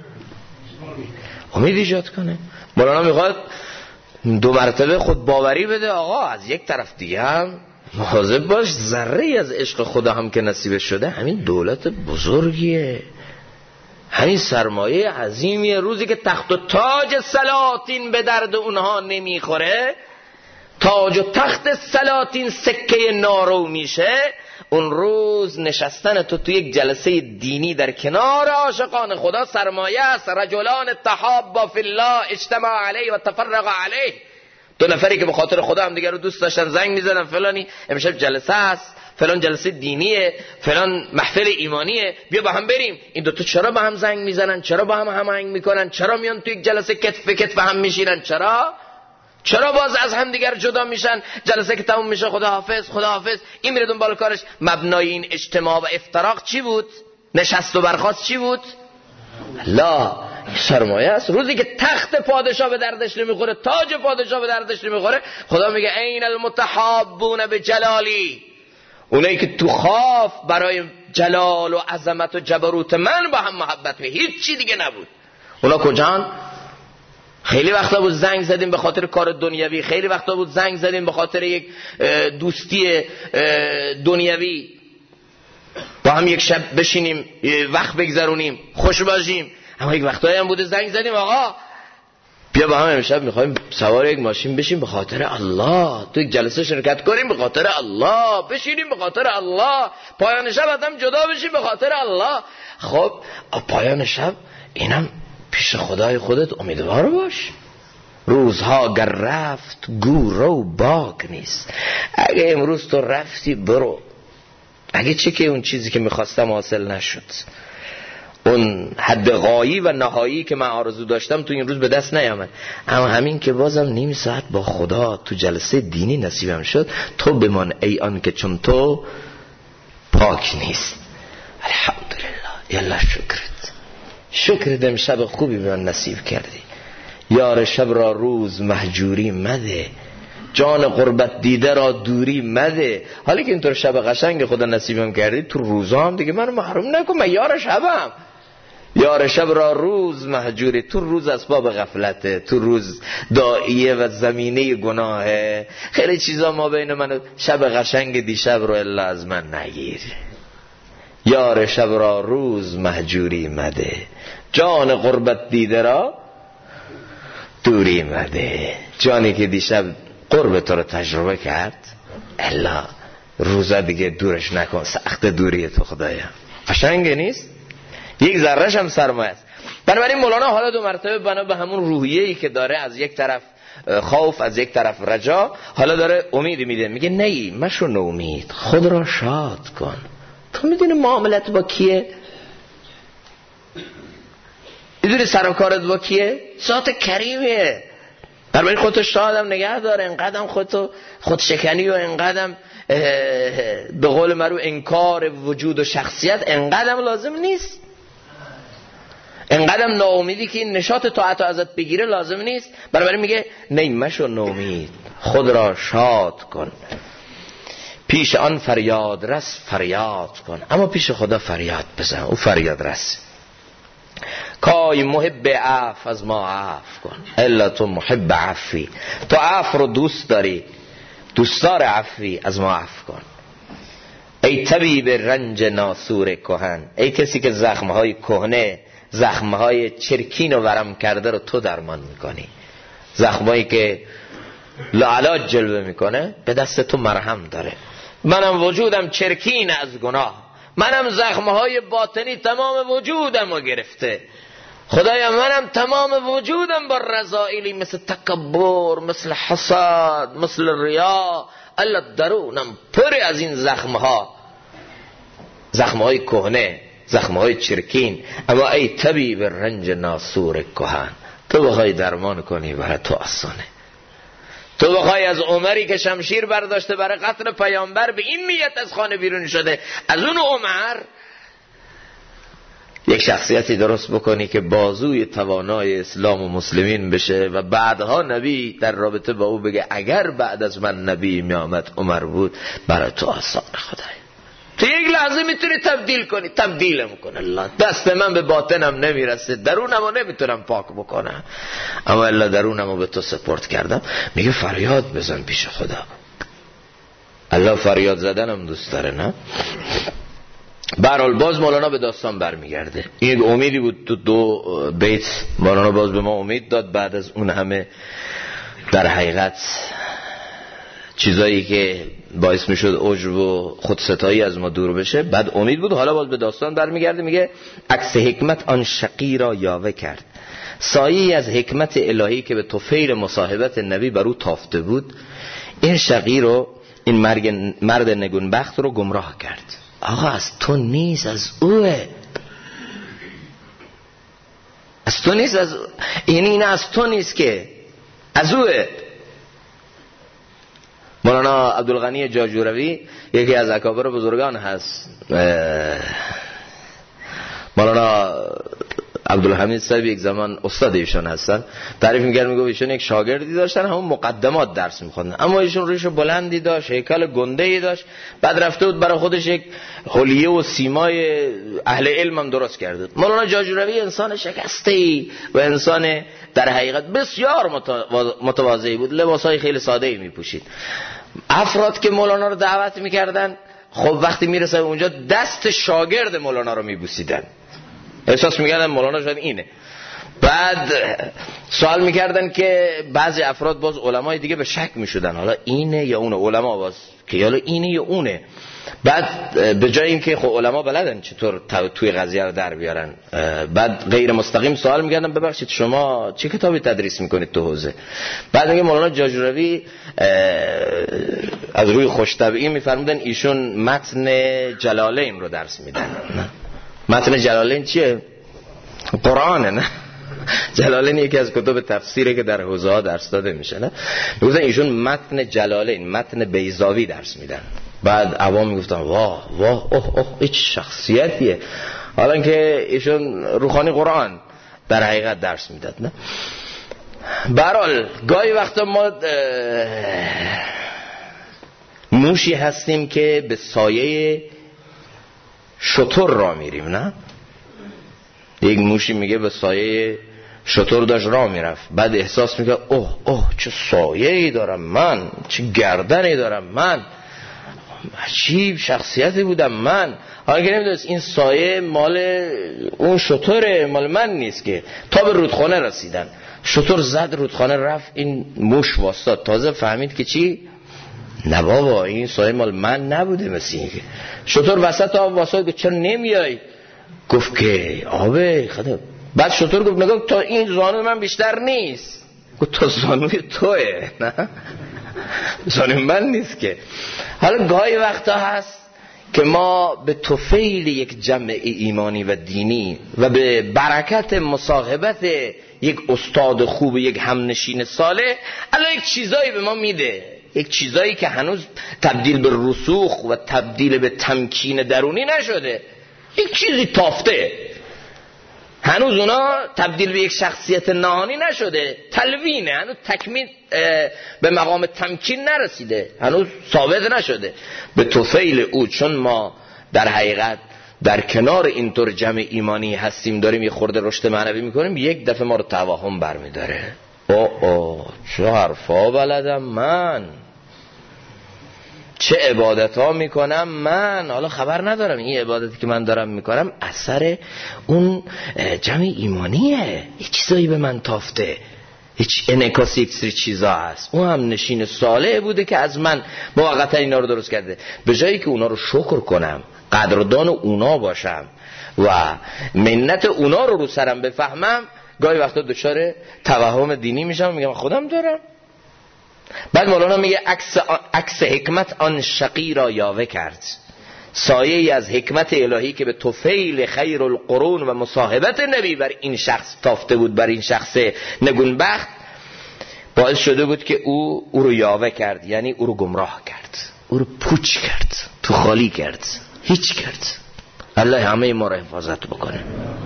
امید ایجاد کنه. مولانا میخواد 2 مرتبه خود باوری بده. آقا از یک طرف دیگه هم مواظب باش، ذره از عشق خدا هم که نصیب شده همین دولت بزرگیه، همین سرمایه عظیمیه. روزی که تخت و تاج سلاطین به درد اونها نمیخوره، تاج و تخت سلاطین سکه نارو میشه، اون روز نشستن تو یک جلسه دینی در کنار عاشقان خدا سرمایه است. رجلان تحابا فی الله اجتمع علیه و تفرق علیه. 2 نفری که به خاطر خدا هم دیگر رو دوست داشتن زنگ میزدن فلانی امشب جلسه است، فلان جلسه دینیه، فلان محفل ایمانیه، بیا با هم بریم. این 2 تا چرا با هم زنگ میزنن؟ چرا با هم هماهنگ میکنن؟ چرا میان تو یک جلسه کتف به کتف هم میشینن؟ چرا باز از هم دیگر جدا میشن؟ جلسه که تموم میشه خداحافظ خداحافظ، این میره دنبال کارش. مبنای این اجتماع و افتراق چی بود؟ نشست و برخاست چی بود؟ الله سرمایه است. روزی که تخت پادشاه به دردش نمیخوره، تاج پادشاه به دردش نمیخوره، خدا میگه این المتحابون به جلالی، اونایی که تو خوف برای جلال و عظمت و جبروت من با هم محبت می، هیچ چی دیگه نبود. اونا کجان؟ خیلی وقتا بود زنگ زدیم به خاطر کار دنیوی، خیلی وقتا بود زنگ زدیم به خاطر یک دوستی دنیوی، با هم یک شب بشینیم وقت بگذرونیم خوش باشیم. اما یک وقتایی هم بوده زنگ زدیم آقا بیا با هم امشب میخوایم سوار یک ماشین بشیم به خاطر الله، تو یک جلسه شرکت کنیم به خاطر الله، بشینیم به خاطر الله، پایان شب آدم جدا بشیم به خاطر الله. خب پایان شب اینم پیش خدای خودت امیدوار باش. روزها گر رفت گو رو باک نیست. اگه امروز تو رفتی برو، اگه چه که اون چیزی که میخواستم حاصل نشد، اون حد غایی و نهایی که من آرزو داشتم تو این روز به دست نیامد، اما همین که بازم نیم ساعت با خدا تو جلسه دینی نصیبم شد، تو بمان ای آن که چون تو پاک نیست. الحمدلله، یلا شکرت امشب خوبی به من نصیب کردی. یار شب را روز محجوری مده، جان قربت دیده را دوری مده. حالا که اینطور شب قشنگ خدا نصیبم کردی، تو روزا هم دیگه منو محروم نکن، من یار شبم. یار شب را روز محجوری، تو روز اسباب غفلته، تو روز داعیه و زمینه گناهه، خیلی چیزا ما بین من و شب قشنگ دیشب رو الا از من نگیر. یار شب را روز محجوری مده، جان قربت دیده را دوری مده. جانی که دیشب قرب تو رو تجربه کرد الا روزا دیگه دورش نکن، سخت دوری تو خدایا. قشنگ نیست؟ یک ذره‌ش هم سرمایه است. بنابراین مولانا حالا 2 مرتبه بنا به همون روحیه‌ای که داره، از یک طرف خوف از یک طرف رجا، حالا داره امید میده. میگه نه مشو نومید، خود را شاد کن. تو میدونی معاملت با کیه؟ میدونی سر و کارت با کیه؟ ذات کریمه. بنابراین خودتو شادم نگه داره. انقدرم خودشکنی و انقدرم به قول معروف انکار وجود و شخصیت انقدرم لازم نیست. انقدرم ناامیدی که این نشاط طاعت ازت بگیره لازم نیست. بنابراین میگه نیمشو نومید، خود را شاد کن، پیش آن فریاد رس فریاد کن. اما پیش خدا فریاد بزن، او فریاد رس. کای محب عفو از ما عفو کن، الا تو محب عفوی، تو عفو رو دوست داری، دوستدار عفوی، از ما عفو کن. ای طبیب رنج ناسور کهن، ای کسی که زخمهای کهنه، زخمهای چرکین و ورم کرده رو تو درمان میکنی. زخمهایی که لاعلاج جلوه میکنه به دست تو مرهم داره. منم وجودم چرکین از گناه، منم زخمهای باطنی تمام وجودم رو گرفته. خدایا منم تمام وجودم با رذائلی مثل تکبر، مثل حسد، مثل ریا، الا درونم پر از این زخمهای کهنه، زخمهای چرکین. اما ای طبیب رنج ناسور کهن، تو بخوای درمان کنی برای تو آسانه. تو بخوای از عمری که شمشیر برداشته برای قتل پیامبر به این نیت از خانه بیرون شده، از اون عمر یک شخصیتی درست بکنی که بازوی توانای اسلام و مسلمین بشه و بعدها نبی در رابطه با او بگه اگر بعد از من نبی میامد عمر بود، برای تو آسان خدای. تو یک لحظه میتونی تبدیل کنی، تبدیل میکنه الله. دست من به باطنم نمیرسه، درونمو نمیتونم پاک بکنم، اما الله درونمو به تو سپرد کردم. میگه فریاد بزن پیش خدا. الله فریاد زدنم دوست داره، نه؟ برحال باز مولانا به داستان برمیگرده. این یک امیدی بود تو 2 بیت مولانا باز به ما امید داد بعد از اون همه در حقیقت چیزایی که باعث میشد عجب و خودستایی از ما دور بشه. بعد امید بود. حالا باز به داستان برمیگرده، میگه عکس حکمت آن شقی را یاوه کرد، سایه‌ای از حکمت الهی که به طفیل مصاحبت نبی بر او تافته بود، این شقی رو، این مرد نگونبخت رو گمراه کرد. آقا از تو نیست، از اوه. از تو نیست، از این از تو نیست که از اوه. مولانا عبدالغنی جاجوروی یکی از اکابر بزرگان هست. مولانا عبدالحمید صاحب یک زمان استاد ایشون هستن، تعریف می‌کرد، میگه ایشون یک شاگردی داشتن، همون مقدمات درس می‌خوندن، اما ایشون ریش بلندی داشت، هیکل گنده‌ای داشت. بعد رفته بود برای خودش یک حلیه و سیمای اهل علم هم درست کرده. مولانا جاجوروی انسان شکسته‌ای و انسان در حقیقت بسیار متواضعی بود، لباسای خیلی ساده‌ای می‌پوشید. افراد که مولانا رو دعوت می‌کردن، خب وقتی میرسه اونجا دست شاگرد مولانا رو می‌بوسیدن، احساس می‌کردن مولانا شاید اینه. بعد سوال می‌کردن که بعضی افراد باز علمای دیگه به شک می‌شدن، حالا اینه یا اونه، علما باز که حالا اینه یا اونه. بعد به جای اینکه خب علما بلدن چطور توی قضیه رو در بیارن، بعد غیر مستقیم سوال می‌کردن ببخشید شما چه کتابی تدریس می‌کنید تو حوزه؟ بعد میگه مولانا جاجوروی از روی خوش‌طبعی می‌فرمودن ایشون متن جلالین رو درس میدن. متن جلالین چیه؟ قرآنه، نه؟ جلالین یکی از کتب تفسیره که در حوزه ها درس داده میشه، نه؟ میگفتن ایشون متن جلالین، متن بیضاوی درس میدن. بعد عوام میگفتن واه واه اوه اوه این شخصیتیه، حالا که ایشون روحانی قرآن در حقیقت درس میداد، نه؟ برحال گاهی وقتا ما موشی هستیم که به سایه شتر را میریم، نه؟ یک موشی میگه به سایه شتر داشت را میرفت، بعد احساس میگه اوه اوه چه سایه‌ای دارم من، چه گردنی دارم من، عجیب شخصیتی بودم من. حالا که نمیدونست این سایه مال اون شتره، مال من نیست. که تا به رودخانه رسیدن، شتر زد رودخانه رفت، این موش واسطاد، تازه فهمید که چی؟ نه بابا این سایه مال من نبوده. مثل این که شتر وسط آب واسطاد، چرا نمیای؟ گفت که آبه خدا. بعد شتر گفت نگاه تا این زانو من بیشتر نیست. گفت تا زانوی توه، نه زانوی من نیست که. حالا گاهی وقتا هست که ما به طفیل یک جمع ایمانی و دینی و به برکت مصاحبت یک استاد خوب، یک همنشین صالح، الله یک چیزایی به ما میده، یک چیزایی که هنوز تبدیل به رسوخ و تبدیل به تمکین درونی نشده، یک چیزی تافته، هنوز اونا تبدیل به یک شخصیت نهانی نشده، تلوینه، هنوز تکمیل به مقام تمکین نرسیده، هنوز ثابت نشده. به طفیل او چون ما در حقیقت در کنار اینطور جمع ایمانی هستیم، داریم یه خورده رشد معنوی میکنیم، یک دفعه ما رو توهم برمیداره. اوه چه حرفا بلدم من، چه عبادت ها میکنم من، حالا خبر ندارم این عبادتی که من دارم میکنم اثر اون جمع ایمانیه، یه چیزایی به من تافته، هیچ انعکاس یک سری چیزا هست. اون هم نشین صالح بوده که از من موقتا اینا رو درست کرده. به جایی که اونا رو شکر کنم، قدردان اونا باشم و منت اونا رو سرم بفهمم، گاهی وقتا دچار توهم دینی میشم، میگم خودم دارم. بعد مولانا میگه عکس حکمت آن شقی را یاوه کرد، سایه‌ای از حکمت الهی که به طفیل خیر القرون و مصاحبت نبی بر این شخص تافته بود، بر این شخص نگونبخت، باعث شده بود که او رو یاوه کرد، یعنی او رو گمراه کرد، او رو پوچ کرد، تو خالی کرد، هیچ کرد. الله همه ما را حفاظت بکنه.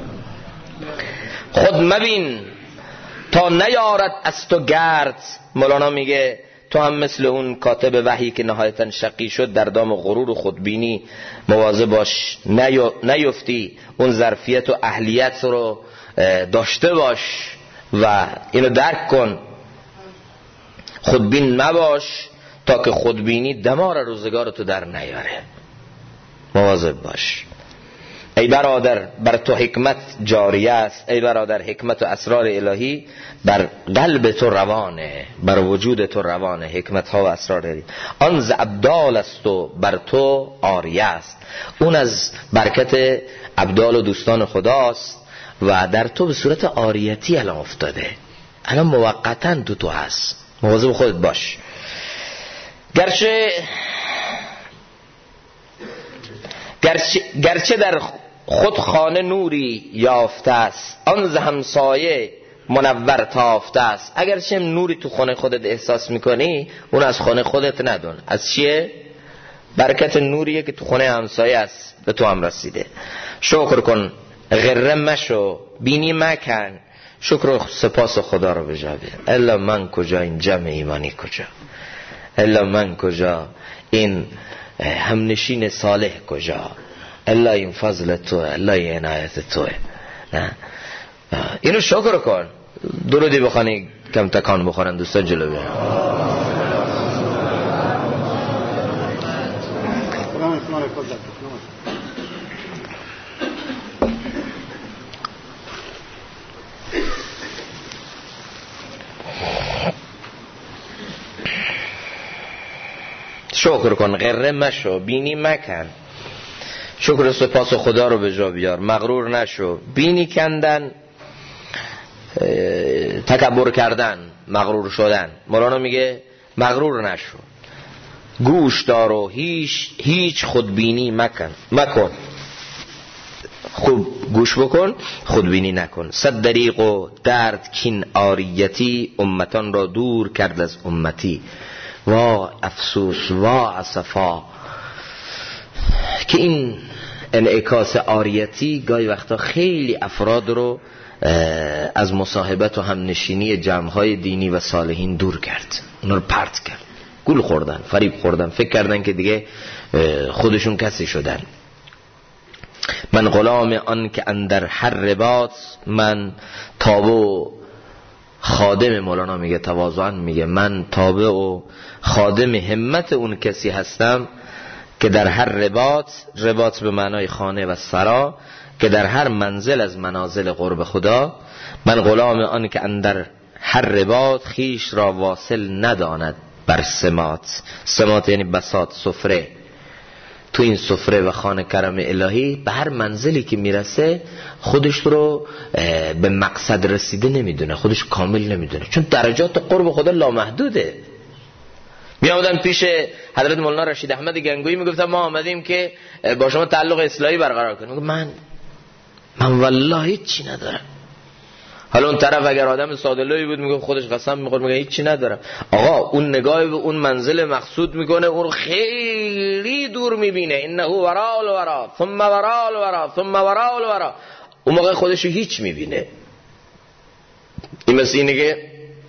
خود مبین تا نیارد از تو گرد. مولانا میگه تو هم مثل اون کاتب وحی که نهایتا شقی شد در دام غرور و خودبینی مواظب باش نیفتی، اون ظرفیت و اهلیت رو داشته باش و اینو درک کن. خودبین مباش تا که خودبینی دمار روزگار تو در نیاره. مواظب باش. ای برادر بر تو حکمت جاری است، ای برادر حکمت و اسرار الهی بر قلب تو روانه، بر وجود تو روانه، حکمت ها و اسرار الهی. آن ز ابدال است و بر تو آریه است، اون از برکت ابدال و دوستان خداست و در تو به صورت آریتی الان افتاده، الان موقتا تو هست. مواظب خودت باش. گرچه در خود خانه نوری یافته است، آن ز همسایه منور تافته است. اگرچه نوری تو خانه خودت احساس میکنی، اون از خانه خودت ندون، از چیه؟ برکت نوریه که تو خانه همسایه است به تو هم رسیده. شکر کن غره مشو، بینی مکن، شکر و سپاس خدا رو بجا بیار. الا من کجا، این جمع ایمانی کجا؟ الا من کجا، این همنشین صالح کجا؟ الا این فضل توه، الا این عنایت توه. اینو شکر کن. درودی بخوانی کم تکان بخورن دوستان جلو بیان. شکر کن غره مشو، بینی مکن، شکر و سپاس خدا رو به جا بیار، مغرور نشو. بینی کندن تکبر کردن، مغرور شدن. مولانا میگه مغرور نشو، گوش دار و هیچ خودبینی مکن. خوب گوش بکن، خودبینی نکن. صد دریغ و درد کین آریتی، امتان را دور کرد از امتی. وا افسوس، وا اسفا که این انعکاس آریتی گاهی وقتا خیلی افراد رو از مصاحبت و همنشینی جمع‌های دینی و صالحین دور کرد، اونا رو پرت کرد، گول خوردن، فریب خوردن، فکر کردن که دیگه خودشون کسی شدن. من غلام آن که اندر هر رباط، من تابع و خادم، مولانا میگه تواضعاً میگه من تابع و خادم همت اون کسی هستم که در هر رباط به معنای خانه و سرا، که در هر منزل از منازل قرب خدا. من غلام آن که اندر هر رباط، خیش را واصل نداند بر سمات. سمات یعنی بساط، سفره. تو این سفره و خانه کرم الهی به هر منزلی که میرسه خودش رو به مقصد رسیده نمیدونه، خودش کامل نمیدونه، چون درجات قرب خدا لامحدوده. می آمدن پیش حضرت مولانا رشید احمد گنگویی میگفتن ما آمدیم که با شما تعلق اصلاحی برقرار کنیم. میگه من والله هیچی ندارم. حالا اون طرف اگر آدم ساده‌لویی بود میگه خودش قسم میخوره میگه هیچی ندارم. آقا اون نگاه به اون منزل مقصود میکنه، اون خیلی دور میبینه. انه وراء الورا ثم وراء الورا ثم وراء الورا. اون موقع خودش رو هیچ میبینه. این مثل اینه که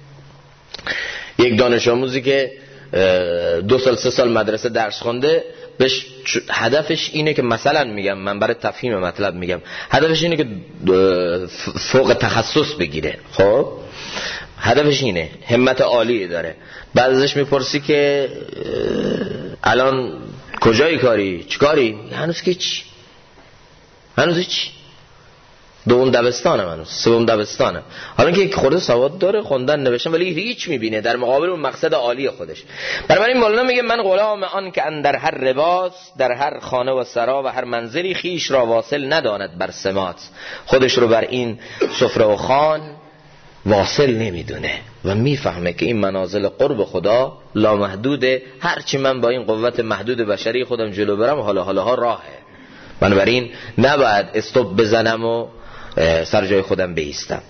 یک دانش آموزی که 2 سال 3 سال مدرسه درس خونده، بهش هدفش اینه که مثلا میگم من برای تفهیم مطلب میگم، هدفش اینه که فوق تخصص بگیره. خب هدفش اینه، همت عالی داره. بعد ازش میپرسی که الان کجای کاری، چیکاری؟ هنوز که چی، هنوز چی، 2 دبستانم هنوز، 3 دبستانم. حالا که یک خورده سواد داره، خوندن نوشتن، ولی هیچ میبینه در مقابل اون مقصد عالی خودش. برای این مولانا میگه من غلام آن که اندر هر رباط، در هر خانه و سرا و هر منزلی، خیش را واصل نداند بر سمات. خودش رو بر این سفره و خان واصل نمیدونه و میفهمه که این منازل قرب خدا لامحدوده. هرچی من با این قوت محدود بشری خودم جلو برم حالا راهه. بنابراین نباید استوب بزنم و سر جای خودم بایستم.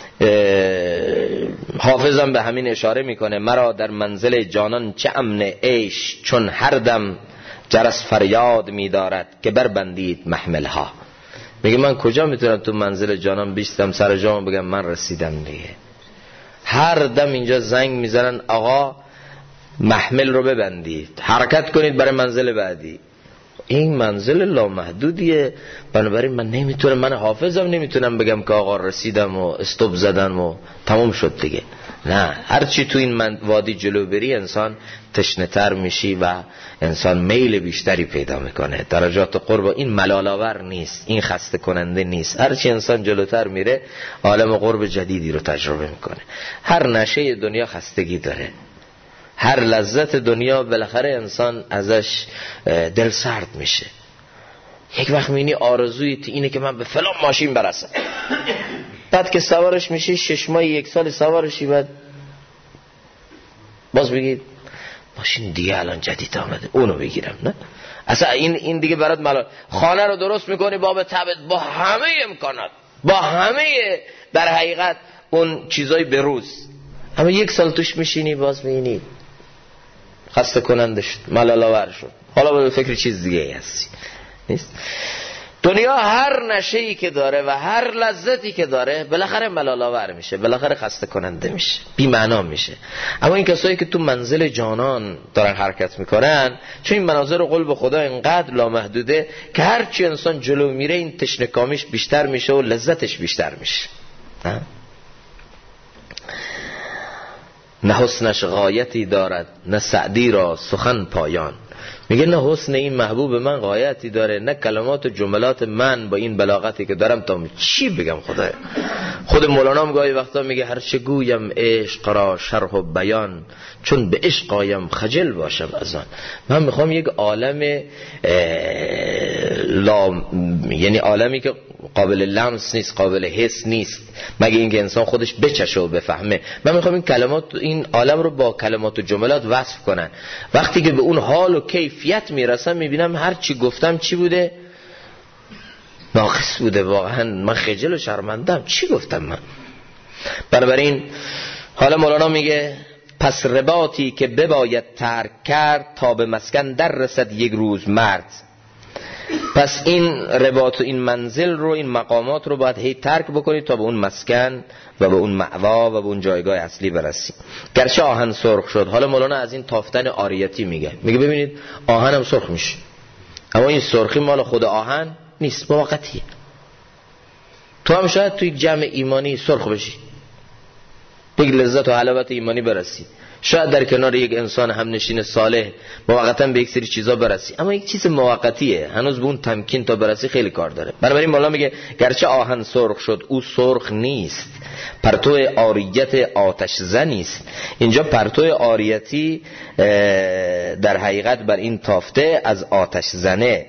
حافظم به همین اشاره میکنه مرا در منزل جانان چه امن عیش، چون هر دم جرس فریاد می‌دارد که بربندید محملها. میگه من کجا میتونم تو منزل جانان بیستم سر جام بگم من رسیدم دیگه. هر دم اینجا زنگ میزنن آقا محمل رو ببندید، حرکت کنید برای منزل بعدی. این منزل لامحدودیه، بنابراین من نمیتونم، من حافظم نمیتونم بگم که آقا رسیدم و استوب زدم و تمام شد دیگه. نه، هرچی تو این وادی جلو بری انسان تشنه تر میشی و انسان میل بیشتری پیدا میکنه. درجات قرب این ملال‌آور نیست، این خسته کننده نیست. هرچی انسان جلوتر میره عالم قرب جدیدی رو تجربه میکنه. هر نشه دنیا خستگی داره، هر لذت دنیا بالاخره انسان ازش دل سرد میشه. یک وقت می‌بینی آرزوی اینه که من به فلان ماشین برسم، بعد که سوارش میشی 6 ماه 1 سال سوارشی، بعد باز بگید ماشین دیگه الان جدید آمده اونو بگیرم. نه اصلا این دیگه برات ملال. خانه رو درست میکنی باب تبت با همه امکانات، با همه در حقیقت اون چیزای بروز، اما 1 سال توش میشینی باز میبینی خسته کننده شد، ملال آور شد، حالا به فکر چیز دیگه هستی. نیست دنیا هر نشه‌ای که داره و هر لذتی که داره بالاخره ملال آور میشه، بالاخره خسته کننده میشه، بی معنا میشه. اما این کسایی که تو منزل جانان دارن حرکت میکنن، چون این مناظر قلب خدا اینقدر لامحدوده که هر چی انسان جلو میره این تشنه‌کامیش بیشتر میشه و لذتش بیشتر میشه. نه حسنش غایتی دارد نه سعدی را سخن پایان. میگه نه حسن این محبوب من غایتی داره، نه کلمات و جملات من با این بلاغتی که دارم تا چی بگم خدایا. خود مولانا هم گاهی وقتا میگه هر چه گویم عشق را شرح و بیان، چون به عشق آیم خجل باشم از آن. من میخوام یک عالم یعنی عالمی که قابل لمس نیست، قابل حس نیست، مگه اینکه انسان خودش بچشه و بفهمه. من میخوام این کلمات، این عالم رو با کلمات و جملات وصف کنن. وقتی که به اون حال و کیفیت میرسم میبینم هر چی گفتم چی بوده؟ ناقص بوده. واقعا من خجل و شرمندم، چی گفتم من؟ بنابراین حالا مولانا میگه پس رباطی که بباید ترک کرد تا به مسکن در رسد یک روز مرد. پس این رباط و این منزل رو، این مقامات رو باید هی ترک بکنید تا به اون مسکن و به اون مأوا و به اون جایگاه اصلی برسید. گرچه آهن سرخ شد. حالا مولانا از این تافتن عاریتی میگه ببینید آهن هم سرخ میشه، اما این سرخی مال خود آهن نیست، موقتیه. تو هم شاید توی جمع ایمانی سرخ بشی، یک لذت و حلاوت ایمانی برسی، شاید در کنار یک انسان همنشین صالح موقتا به یک سری چیزا برسی، اما یک چیز موقتیه، هنوز به اون تمکین تا برسی خیلی کار داره. بنابراین مولانا میگه گرچه آهن سرخ شد او سرخ نیست، پرتو عاریت آتش زنی است. اینجا پرتو عاریتی در حقیقت بر این تافته از آتش زنه.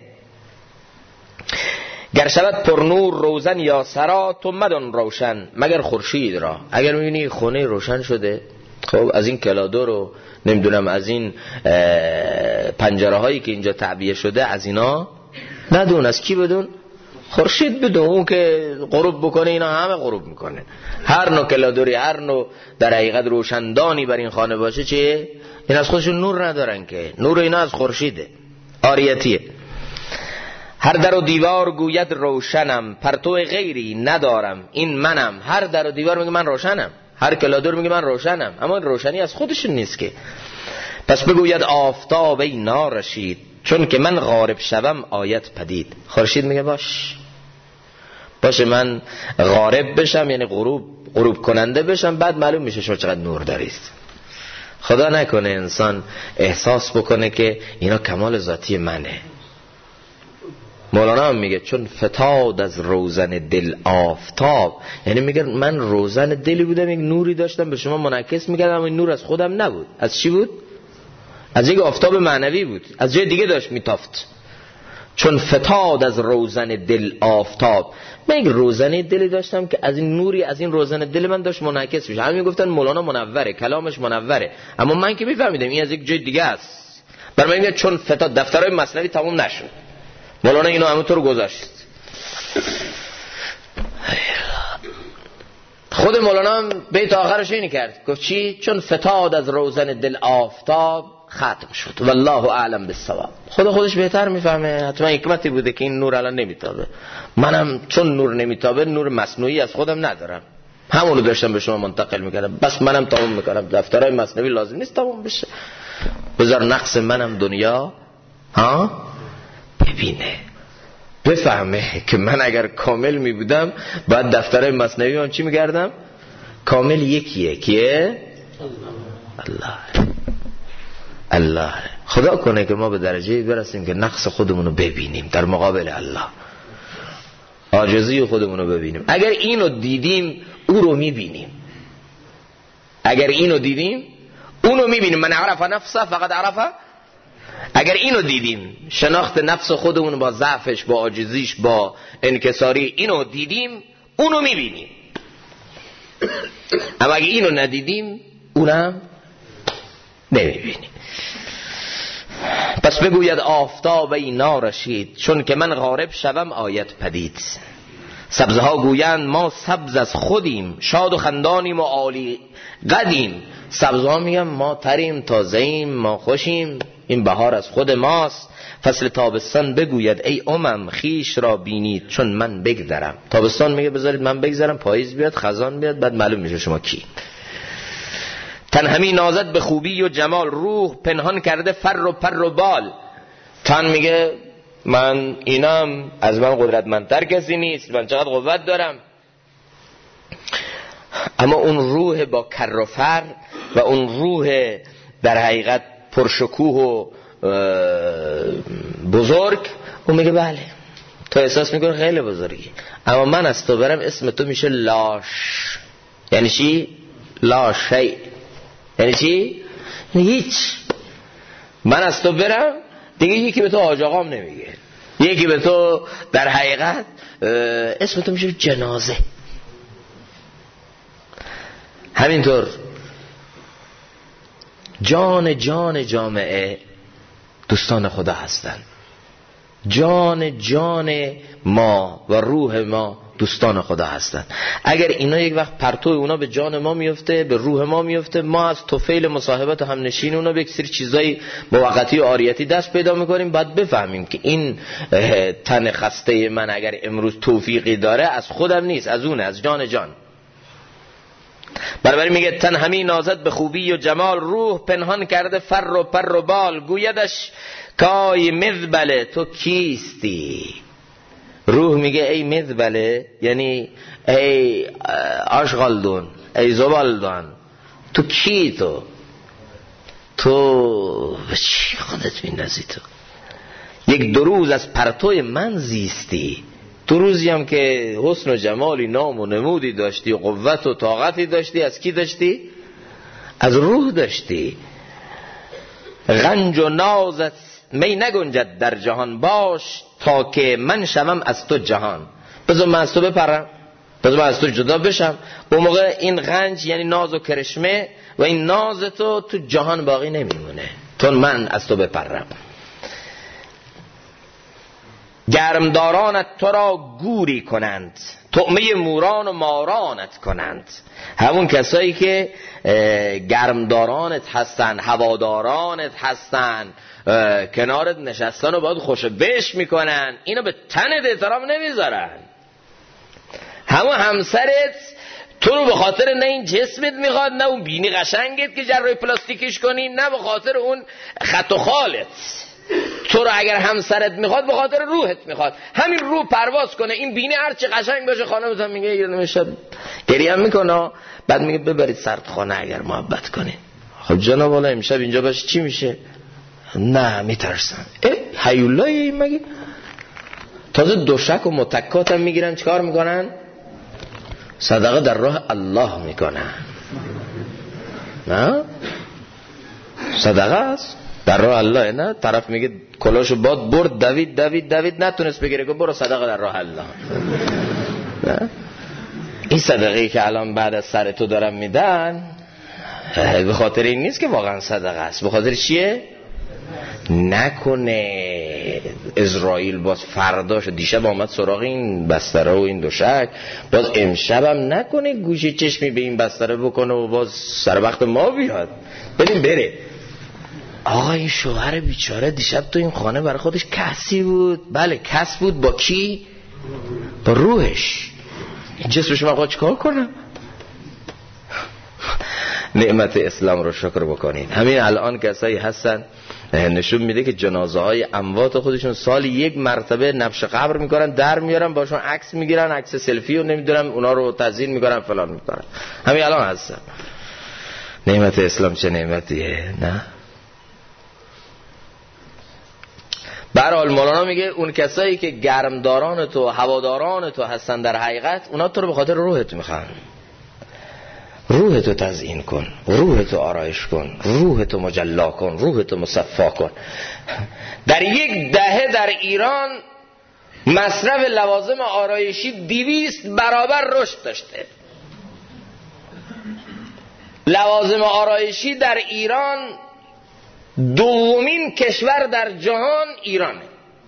گر شود پر نور روزن یا سرا تو مدان روشن مگر خورشید را. اگر میبینی خونه روشن شده، خب از این کلادر رو نمیدونم از این پنجره هایی که اینجا تعبیه شده از اینا ندون، از کی بدون؟ خورشید بدون. اون که غروب بکنه اینا همه غروب میکنه. هر نوع کلادری، هر نوع در حقیقت روشندانی بر این خانه باشه چیه؟ این از خودشون نور ندارن که، نور اینا از خورشیده، عاریتیه. هر در و دیوار گوید روشنم پرتو غیری ندارم این منم. هر در و دیوار میگه من روشنم، هر کلادر میگه من روشنم، اما روشنی از خودشون نیست که. پس بگوید آفتاب ای نارشید چون که من غارب شوم آیت پدید. خورشید میگه باشه من غارب بشم، یعنی غروب کننده بشم، بعد معلوم میشه شما چقدر نور دارید. خدا نکنه انسان احساس بکنه که اینا کمال ذاتی منه. مولانا هم میگه چون فتاد از روزن دل آفتاب، یعنی میگه من روزن دلی بودم، یک نوری داشتم به شما منعکس میکردم، اما این نور از خودم نبود. از چی بود؟ از یک آفتاب معنوی بود، از جای دیگه داشت میتافت. چون فتاد از روزن دل آفتاب، من یک روزنه دلی داشتم که از این نوری از این روزن دل من داشت منعکس میشه. همین گفتن مولانا منوره، کلامش منوره، اما من که میفهمیدم این از یک جای دیگه است. برای من میگه چون فتاد، دفترهای مثنوی تموم نشد، مولانا اینو همونطور گذاشت. خود مولانا هم بیت آخرش اینی کرد، گفت چی؟ چون فتاد از روزن دل آفتاب ختم شد. والله اعلم بالصواب. خدا خودش بهتر میفهمه، حتما حکمتی بوده که این نور الان نمیتابه. منم چون نور نمیتابه نور مصنوعی از خودم ندارم، همونو داشتم به شما منتقل میکردم، بس منم تمام میکردم. دفترهای مصنوعی لازم نیست تمام بشه، بذار نقص منم دنیا ببینه، بفهمه که من اگر کامل میبودم باید دفترهای مصنوعی من چی میکردم؟ کامل یکیه که الله. خدا کنه که ما به درجه برسیم که نقص خودمونو ببینیم در مقابل الله، عاجزی خودمونو ببینیم. اگر اینو دیدیم او رو میبینیم، اگر اینو دیدیم اونو میبینیم. من عرف نفسه فقط عرفه. اگر اینو دیدیم، شناخت نفس خودمون با ضعفش، با عاجزیش، با انکساری، اینو دیدیم اونو میبینیم. اما اگه اینو ندیدیم اونم نمیبینیم. پس بگوید آفتاب ای نارشید، چون که من غارب شوم آیت پدید. سبزه ها گویند ما سبز از خودیم، شاد و خندانیم و عالی قدیم. سبزه ها میگن ما تریم، تازه‌ایم، ما خوشیم، این بهار از خود ماست. فصل تابستان بگوید ای خیش را بینید چون من بگذرم. تابستان میگه بذارید من بگذرم، پاییز بیاد، خزان بیاد، بعد معلوم میشه شما کی. تن همی نازد به خوبی و جمال، روح پنهان کرده فر و پر و بال. تن میگه من اینم، از من قدرتمندتر کسی نیست، من چقدر قوت دارم. اما اون روح با کر و فر و اون روح در حقیقت پرشکوه و بزرگ، اون میگه بله تو احساس میکنه خیلی بزرگی، اما من از تو برم اسم تو میشه لاش. یعنی چی؟ لاشی. یعنی چی؟ هیچ. من از تو برم دیگه یکی به تو حاج آقام نمیگه، یکی به تو در حقیقت اسم تو میشه جنازه. همینطور جان جامعه دوستان خدا هستن. جان ما و روح ما دوستان خدا هستن. اگر اینا یک وقت پرتو اونا به جان ما میفته، به روح ما میفته، ما از طفیل مصاحبت و همنشین اونا به یک سری چیزای موقتی و عاریتی دست پیدا میکنیم. باید بفهمیم که این تن خسته من اگر امروز توفیقی داره از خودم نیست، از اونه، از جان. بنابراین میگه تن همی نازد به خوبی و جمال، روح پنهان کرده فر و پر و بال. گویدش کای مذبله تو کیستی. روح میگه ای مذبله، یعنی ای آشغالدون، ای زبالدان، تو کی؟ تو به چی خودت میندازی؟ تو یک دو روز از پرتوی من زیستی، تو روزی هم که حسن و جمالی، نام و نمودی داشتی و قوت و طاقتی داشتی، از کی داشتی؟ از روح داشتی. غنج و نازت می نگنجد در جهان، باش تا که من شوم از تو جهان. بذار من از تو بپرم، بذار من از تو جدا بشم. اون موقع این غنج یعنی ناز و کرشمه و این ناز تو جهان باقی نمیمونه، تا من از تو بپرم. گرمدارانت تو را گوری کنند، طعمه موران و مارانت کنند. همون کسایی که گرمدارانت هستن، هوادارانت هستن، کنارت نشستن و باید خوش بش میکنن، اینو به تنت احترام نمیذارن. همون همسرت تو رو به خاطر نه این جسمت میخواد، نه اون بینی قشنگت که جراحی پلاستیکیش کنی، نه به خاطر اون خط و خالت. تو رو اگر همسرت میخواد به خاطر روحت میخواد. همین روح پرواز کنه، این بینی هرچی قشنگ باشه، خانمت هم میگه یه نمیشه گریه هم میکنه، بعد میگه ببرید سردخانه اگر محبت کنید. خب جناب والا امشب اینجا باشه چی میشه؟ نه میترسم. هیولای این مگه؟ تازه دوشک و متکات هم میگیرن، چیکار میکنن؟ صدقه در راه الله میکنن. نه صدقه است در راه الله. نه طرف میگه کلاشو باد برد، دوید نتونست بگیره، که برو صدقه در راه الله. نه این صدقه‌ای که الان بعد از سر تو دارن میدن به خاطر این نیست که واقعا صدقه است. به خاطر چیه؟ نکنه اسرائیل باز فرداش دیشب آمد سراغ این بستره و این دوشک، باز امشبم نکنه گوشه چشمی به این بستره بکنه و باز سر وقت ما بیاد. بدیم بره. آقا این شوهر بیچاره دیشب تو این خانه برای خودش کسی بود. بله کس بود. با کی؟ با روحش. جسمش من چیکار کنم؟ نعمت اسلام رو شکر بکنین. همین الان کسایی هستن نشون میده که جنازه های اموات خودشون سال 1 مرتبه نبش قبر میکنن، در میارن، باشون عکس میگیرن، عکس سلفی و نمیدونم اونا رو تزیین میکنن فلان میکنن. همین الان هستن. نعمت اسلام چه نعمتیه؟ نه. برحال مولانا میگه اون کسایی که گرمداران تو هواداران تو هستن در حقیقت اونا تو رو به خاطر روحت میخوان. روحتو تزیین کن، روحتو آرایش کن، روحتو مجلا کن، روحتو مصفا کن. در 1 دهه در ایران مصرف لوازم آرایشی 200 برابر رشد داشته. لوازم آرایشی در ایران 2مین کشور در جهان ایرانه.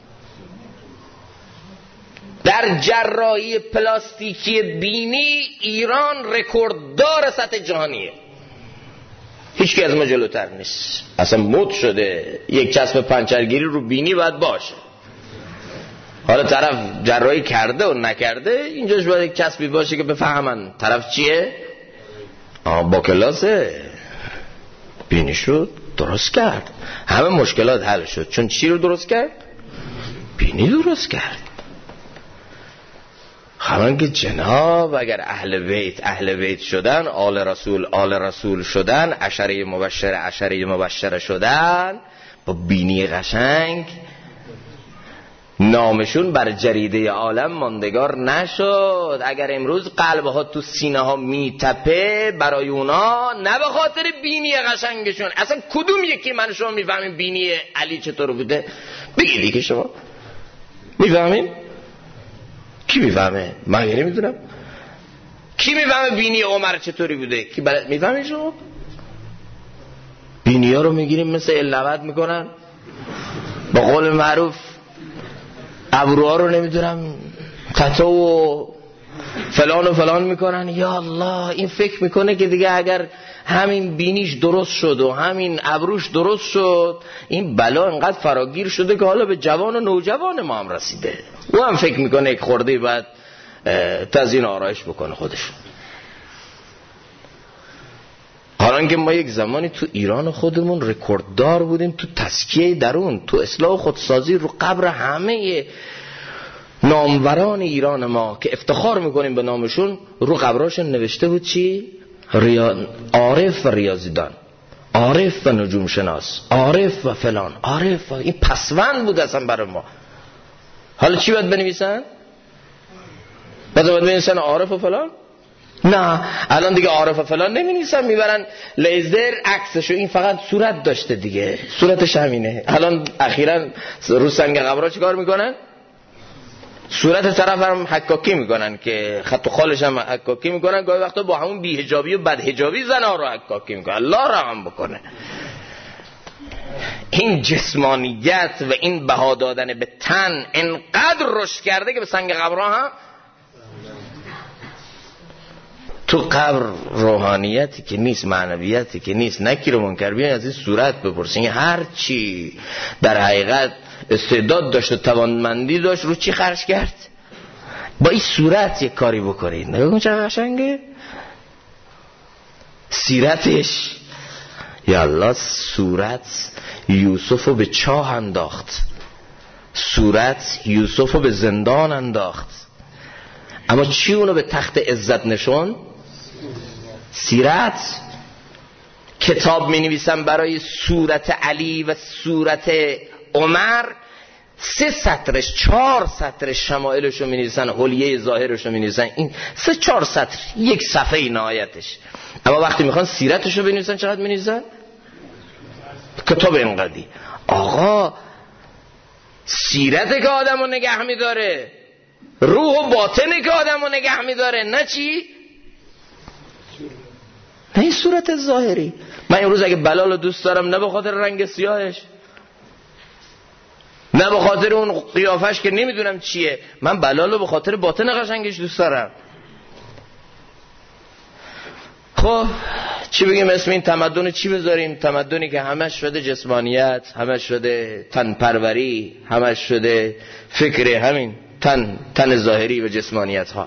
در جراحی پلاستیکی بینی ایران رکورددار سطح جهانیه. هیچ کی از ما جلوتر نیست. اصلا مد شده یک چسب پنچرگیری رو بینی باید باشه. حالا طرف جراحی کرده و نکرده اینجاش باید یک چسبی باشه که بفهمن طرف چیه. با کلاسه بینی شد درست کرد، همه مشکلات حل شد. چون چی رو درست کرد؟ بینی درست کرد. همون که جناب اگر اهل بیت شدن، آل رسول شدن، عشره مبشره شدن، با بینی قشنگ نامشون بر جریده عالم ماندگار نشد. اگر امروز قلبها تو سینه ها میتپه برای اونا نه به خاطر بینی قشنگشون. اصلا کدوم یکی من شما میفهمیم بینی علی چطور بوده؟ بگید دیگه شما میفهمیم؟ کی میفهمه؟ من یعنی میدونم. کی میفهمه بینی عمر چطوری بوده؟ کی بلد میفهمه شما؟ بینی ها رو میگیریم مثل النبت میکنن، با قول معروف ابروها رو نمیدونم قطع و فلان میکنن. یا الله، این فکر میکنه که دیگه اگر همین بینیش درست شد و همین ابروش درست شد این بلا انقدر فراگیر شده که حالا به جوان و نوجوان ما هم رسیده. او هم فکر میکنه یک خورده باید تزیین آرایش بکنه خودش. حالا که ما یک زمانی تو ایران خودمون رکورددار بودیم تو تزکیه درون، تو اصلاح خودسازی رو قبر همه ناموران ایران ما که افتخار میکنیم به نامشون، رو قبراشون نوشته بود چی؟ عارف و ریاضیدان، عارف و نجوم شناس، عارف و فلان، عارف و این پسوند بود اصلا برای ما. حالا چی باید بنویسن؟ باید بنویسن عارف و فلان؟ نه، الان دیگه عارف و فلان نمی‌نویسن، میبرن لیزر عکسشو. این فقط صورت داشته دیگه، صورتش همینه. الان اخیراً رو سنگ قبرها چیکار میکنن؟ صورت طرف هم حکاکی میکنن که خط و خالش هم حکاکی میکنن. گاهی وقتا با همون بی‌حجابی و بدحجابی زن‌ها رو حکاکی میکنن. الله رحم بکنه. این جسمانیت و این بها دادن به تن انقدر رشد کرده که به سنگ قبرها هم تو قبر روحانیتی که نیست، معنویتی که نیست، نکیر و منکر بیان از این صورت بپرسین. هر چی در حقیقت استعداد داشت و توانمندی داشت رو چی خرج کرد؟ با این صورت یک کاری بکنید. نگاه کن چقدر قشنگه سیرتش. یا الله، صورت یوسفو به چاه انداخت، صورت یوسفو به زندان انداخت، اما چی اونو به تخت عزت نشون؟ سیرت. کتاب می نویسن برای صورت علی و صورت عمر، 3 سطرش 4 سطرش شمائلشو می نویسن، حلیه ظاهرشو می نویسن، این 3-4 سطر، 1 صفحه نهایتش. اما وقتی میخوان سیرتشو بنویسن چقدر می نویسن؟ کتاب اینقدی. آقا سیرت که آدمو نگه می داره، روح و باطنی که آدمو نگه می داره، نه چی؟ نه این صورت ظاهری. من امروز اگه بلال دوست دارم نه به خاطر رنگ سیاهش، نه به خاطر اون قیافش که نمیدونم چیه، من بلالو به خاطر باطن قشنگش دوست دارم. خب چی بگیم اسم این تمدن چی بذاریم؟ تمدنی که همش شده جسمانیت، همش شده تن پروری، همش شده فکر همین تن ظاهری و جسمانیت ها.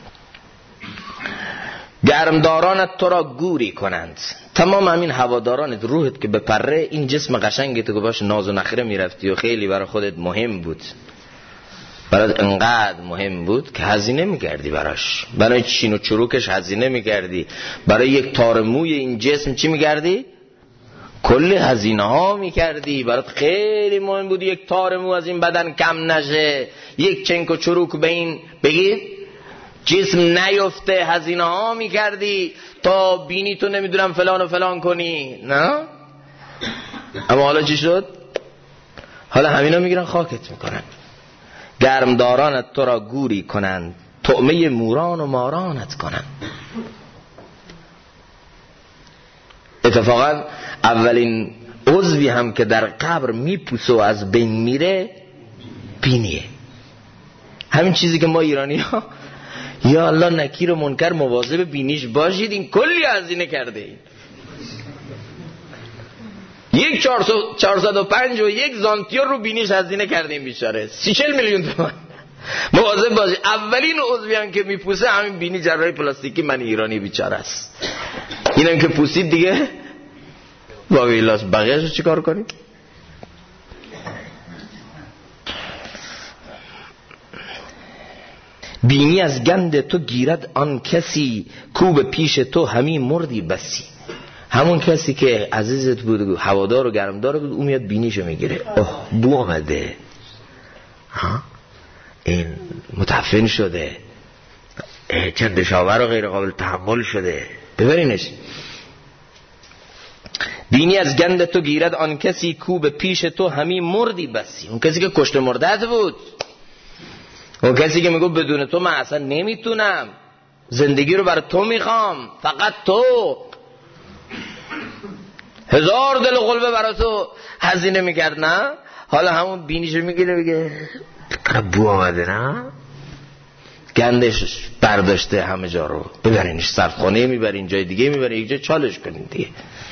گرمدارانت تو را گوری کنند. تمام همین هوادارانت، روحت که بپره، این جسم قشنگت که باش ناز و نخره میرفتی و خیلی برای خودت مهم بود، برای انقدر مهم بود که هزینه میکردی براش، برای چین و چروکش هزینه میکردی، برای یک تار موی این جسم چی میکردی؟ کلی هزینه ها میکردی. برات خیلی مهم بود یک تار مو از این بدن کم نشه، یک چنک و چروک به این بگید جسم نیفته، هزینه ها میکردی تا بینی تو نمیدونم فلان و فلان کنی، نه؟ اما حالا چی شد؟ حالا همینا میگیرن خاکت میکنن. گرمدارانت تو را گوری کنند، طعمه موران و مارانت کنند. اتفاقا اولین عضوی هم که در قبر میپوسه و از بین میره بینیه. همین چیزی که ما ایرانی ها یا الله نکیر و منکر مواظب بینیش باشید، این کلی هزینه کرده این. 405 و یک زانتیار رو بینیش هزینه کرده این بیچاره، 30-40 میلیون تومان. مواظب باشید. اولین عضوی هم که میپوسه همین بینی جراحی پلاستیکی من ایرانی بیچاره است. اینم که پوسید دیگه با ویلاس، بقیه‌شو چیکار کنیم؟ بینی از گند تو گیرد آن کسی، کو به پیش تو همی مردی بسی. همون کسی که عزیزت بود، هوادار و گرمدار بود، اون میاد بینیشو میگیره. اوه بو آمده، این متعفن شده، چندشاور و غیر قابل تحمل شده، ببرینش. بینی از گند تو گیرد آن کسی، کو به پیش تو همی مردی بسی. اون کسی که کشته مردت بود، اون کسی که میگو بدون تو من اصلا نمیتونم، زندگی رو برای تو میخوام، فقط تو، 1000 دل قلبه برای تو هزینه میکرد، نه؟ حالا همون بینیشو میگیره میگه بو آمده، نه؟ گندش برداشته همه جا رو، ببرینش صرفخانه، میبرین جای دیگه، میبرین یک جا چالش کنین دیگه.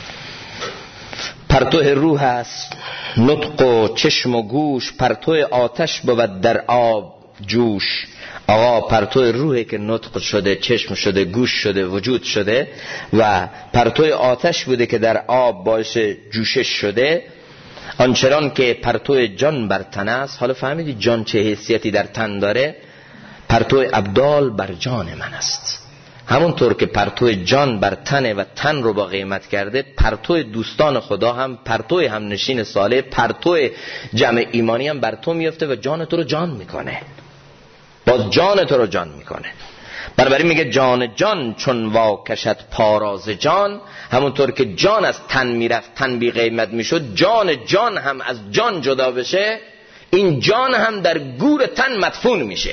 پرتو روح است نطق و چشم و گوش، پرتو آتش بود در آب جوش. آقا پرتو روحی که نطق شده، چشم شده، گوش شده، وجود شده، و پرتو آتش بوده که در آب باعث جوشش شده. آنچنان که پرتو جان بر تن است. حالا فهمیدی جان چه حیثیتی در تن داره؟ پرتو ابدال بر جان من است. همونطور که پرتو جان بر تنه و تن رو با قیمت کرده، پرتو دوستان خدا هم، پرتو همنشین صالح، پرتو جمع ایمانی هم بر تو میفته و جان تو رو جان میکنه، باز جان تو رو جان میکنه. بنابراین میگه جان جان چون وا کشد پاراز جان. همونطور که جان از تن میرفت، تن بی قیمت میشد، جان جان هم از جان جدا بشه، این جان هم در گور تن مدفون میشه.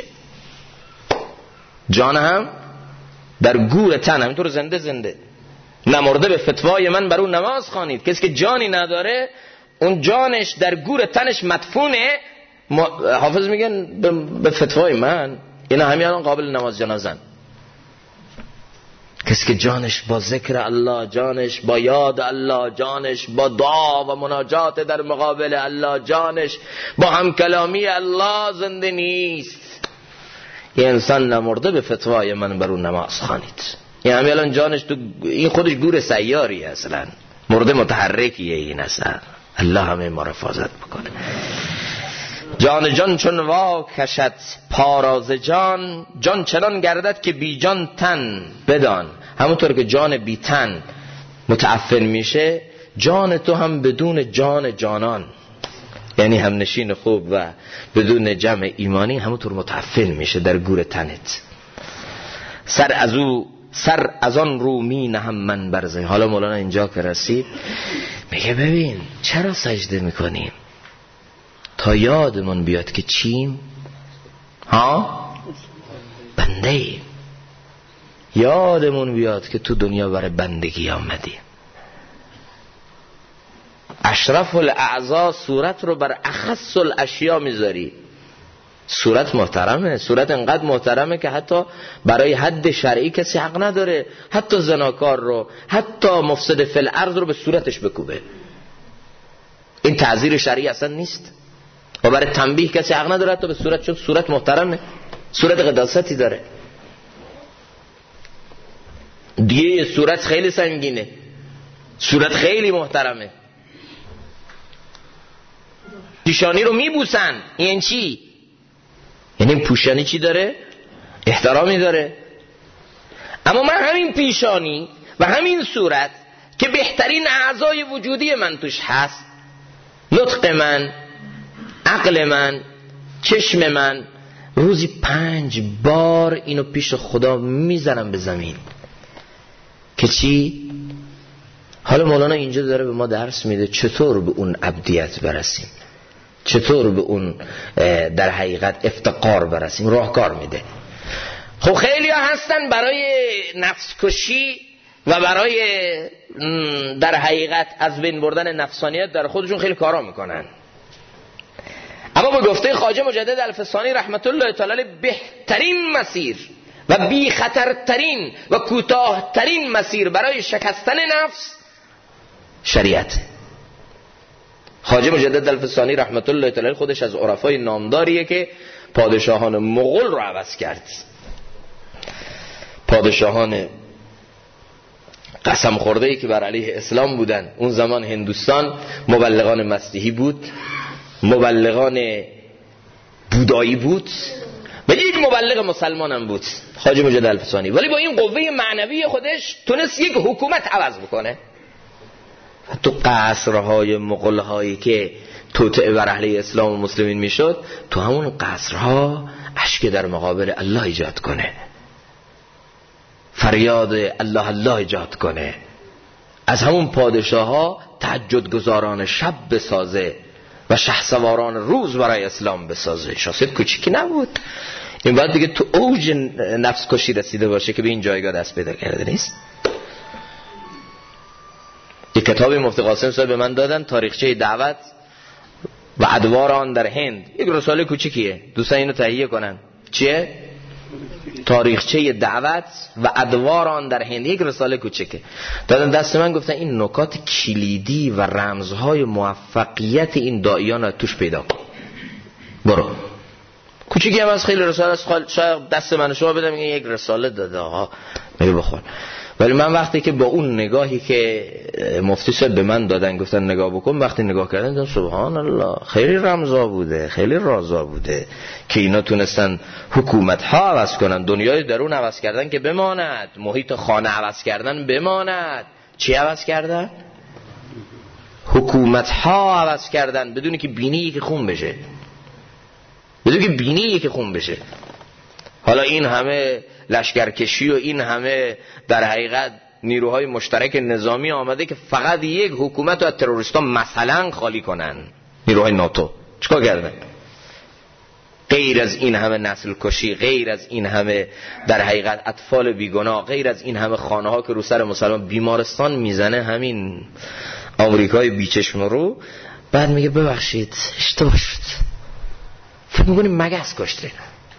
جان هم در گور تن، همینطور زنده نمرده به فتوای من بر اون نماز خوانید. کسی که جانی نداره اون جانش در گور تنش مدفونه. حافظ میگن به فتوای من اینا همین الان قابل نماز جنازن. کسی که جانش با ذکر الله، جانش با یاد الله، جانش با دعا و مناجات در مقابل الله، جانش با همکلامی الله زنده نیست، یه انسان نمرده به فتوای من بر اون نماز خوانید. این همین الان جانش تو این خودش گور سیاری اصلا، مرده متحرکیه این اصلا. الله همه ما را حفاظت بکنه. جان جان چون وا کشد پاراز جان، جان چنان گردد که بی جان تن بدان. همونطور که جان بی تن متعفن میشه، جان تو هم بدون جان جانان، یعنی هم نشین خوب و بدون جمع ایمانی، همونطور متعفن میشه در گور تنت. سر از آن رو می نهم من برزه. حالا مولانا اینجا که رسید میگه ببین چرا سجده میکنیم؟ تا یادمون بیاد که چیم؟ بنده ایم. یادمون بیاد که تو دنیا برای بندگی آمدیم. اشرف الاعضاء صورت رو بر اخص الاشیاء میذاری. صورت محترمه، صورت انقدر محترمه که حتی برای حد شرعی کسی حق نداره حتی زناکار رو، حتی مفسد فی الارض رو به صورتش بکوبه. این تعزیر شرعی اصلا نیست و برای تنبیه کسی حق نداره حتی به صورت، چون صورت محترمه، صورت قداستی داره. دیگه صورت خیلی سنگینه، صورت خیلی محترمه. پیشانی رو میبوسن، این چی؟ یعنی پوشانی چی داره؟ احترامی داره. اما من همین پیشانی و همین صورت که بهترین اعضای وجودی من توش هست، نطق من، عقل من، چشم من، روزی 5 بار اینو پیش خدا میزنم به زمین که چی؟ حالا مولانا اینجا داره به ما درس میده چطور به اون عبدیت برسیم، چطور به اون در حقیقت افتقار برسیم، راهکار میده. خب خیلی ها هستن برای نفس کشی و برای در حقیقت از بین بردن نفسانیت در خودشون خیلی کارا میکنن. اما به گفته خواجه مجدد الفسانی رحمت الله تعالی بهترین مسیر و بی خطرترین و کوتاهترین مسیر برای شکستن نفس شریعت. خواجه مجدد الفسانی رحمت الله تعالی خودش از عرفای نامداریه که پادشاهان مغول رو عوض کرد. پادشاهان قسم خورده‌ای که بر علیه اسلام بودن. اون زمان هندوستان مبلغان مسیحی بود، مبلغان بودایی بود و یک مبلغ مسلمان هم بود، خواجه مجدد الفسانی. ولی با این قوه معنوی خودش تونست یک حکومت عوض بکنه. تو قصرهای مغول‌هایی که توطئه بر اهل اسلام و مسلمین میشد، تو همون قصرها اشک در مقابل الله ایجاد کنه، فریاد الله الله ایجاد کنه، از همون پادشاه ها تهجد گزاران شب بسازه و شهسواران روز برای اسلام بسازه. شاهزاده کوچیکی نبود. این بعد دیگه تو اوج نفس کشی رسیده باشه که به این جایگاه دست پیدا کرده نیست. یک کتابی مفتی قاسم صاحب به من دادن، تاریخچه دعوت و ادوار آن در هند. یک رساله کوچیکیه، دوستان اینو تهیه کنن. چیه؟ تاریخچه دعوت و ادوار آن در هند. یک رساله کوچیکه دادن دست من، گفتن این نکات کلیدی و رمزهای موفقیت این داعیان رو توش پیدا کن. برو. کوچیکی هم از خیلی رساله است، شاید دست من شما بدم این یک رساله داده آقا میگه بخون. ولی من وقتی که با اون نگاهی که مفتی صاحب به من دادن گفتن نگاه بکن، وقتی نگاه کردن دیدم سبحان الله خیلی رمزا بوده، خیلی رازا بوده که اینا تونستن حکومت ها عوض کنن، دنیای درون عوض کردن که بماند، محیط خانه عوض کردن بماند. چی عوض کردن؟ حکومت ها عوض کردن بدونی که بینی یکی خون بشه، بدونی که بینی یکی خون بشه. حالا این همه لشکرکشی و این همه در حقیقت نیروهای مشترک نظامی آمده که فقط یک حکومت رو از تروریستان مثلا خالی کنن. نیروهای ناتو چیکار کردن؟ غیر از این همه نسل کشی، غیر از این همه در حقیقت اطفال بیگناه، غیر از این همه خانه ها که رو سر مسلمان، بیمارستان میزنه همین آمریکای بیچشم رو. بعد میگه ببخشید اشتباه شد، فکر میکنیم مگس کشته.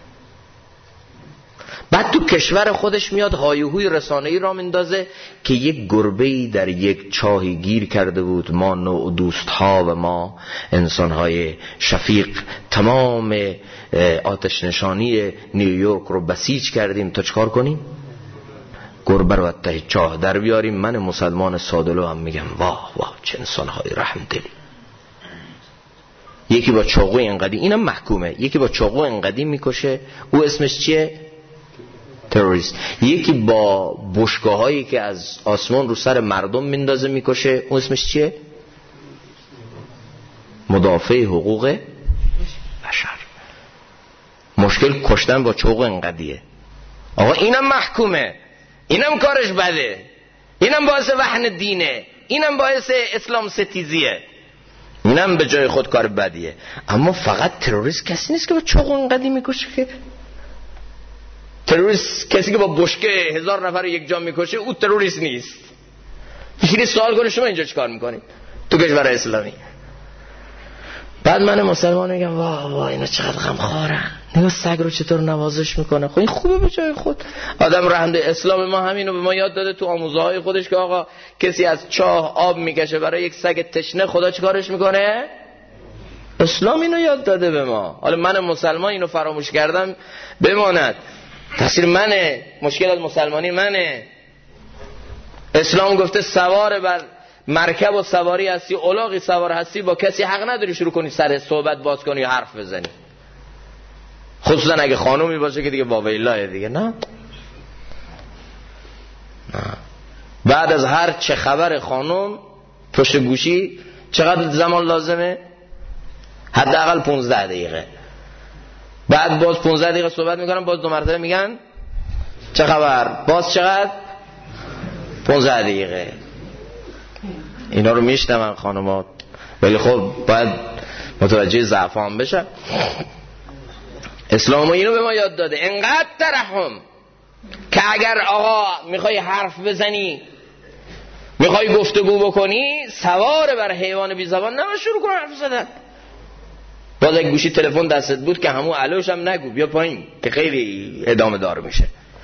بعد تو کشور خودش میاد هایهوی رسانه‌ای را مندازه که یک گربه‌ای در یک چاهی گیر کرده بود، ما نوع دوست‌ها و ما انسان‌های شفیق تمام آتش نشانی نیویورک رو بسیج کردیم تا چکار کنیم؟ گربه رو از ته چاه در بیاریم. من مسلمان سادلو هم میگم واه واه چه انسان‌های رحمدلی. یکی با چاقو انقدی، اینم محکومه، یکی با چاقو انقدی میکشه، او اسمش چیه؟ تروریست. یکی با بشکاهایی که از آسمان رو سر مردم میندازه میکشه، اون اسمش چیه؟ مدافع حقوق بشر. مشکل کشتن با چاقو انقدیه. آقا اینم محکومه، اینم کارش بده، اینم باعث وحن دینه، اینم باعث اسلام ستیزیه، اینم به جای خود کار بدیه. اما فقط تروریست کسی نیست که با چاقو انقدی میکشه. که تروریست کسی که با بشکه 1000 نفر رو یک جا میکشه، او تروریست نیست. یکی سوال کنه شما اینجا چیکار میکنید تو کشور اسلامی؟ بعد من مسلمان میگم واه واه اینا چقدر غمخوارن. نگاه سگ رو چطور نوازش میکنه. خب این خوبه به جای خود. آدم رهنده اسلام ما همینو به ما یاد داده تو آموزه های خودش که آقا کسی از چاه آب میکشه برای یک سگ تشنه، خدا چیکارش میکنه؟ اسلام اینو یاد داده به ما. حالا من مسلمان اینو فراموش کردم بماند، تقصیر منه، مشکل از مسلمانی منه. اسلام گفته سوار بر مرکب و سواری هستی، الاغی سوار هستی، با کسی حق نداری شروع کنی سر صحبت باز کنی یا حرف بزنی، خصوصا اگه خانومی باشه که دیگه واویلاه دیگه. نه بعد از هر چه خبر خانم پشت گوشی چقدر زمان لازمه؟ حداقل 15 دقیقه. بعد باز 15 دقیقه صحبت میکنن، باز 2 مرتبه میگن چه خبر، باز چقدر؟ 15 دقیقه. اینا رو میشنون خانمات، ولی خب باید متوجه ضعف هم بشن. اسلام اینو به ما یاد داده، انقدر ترحم که اگر آقا میخوای حرف بزنی، میخوای گفتگو بکنی، سوار بر حیوان بی زبان نباش شروع کن حرف زدن. باز اگه گوشی تلفن دستت بود که همون علوش هم نگو، بیا پایین که خیلی ادامه دار میشه.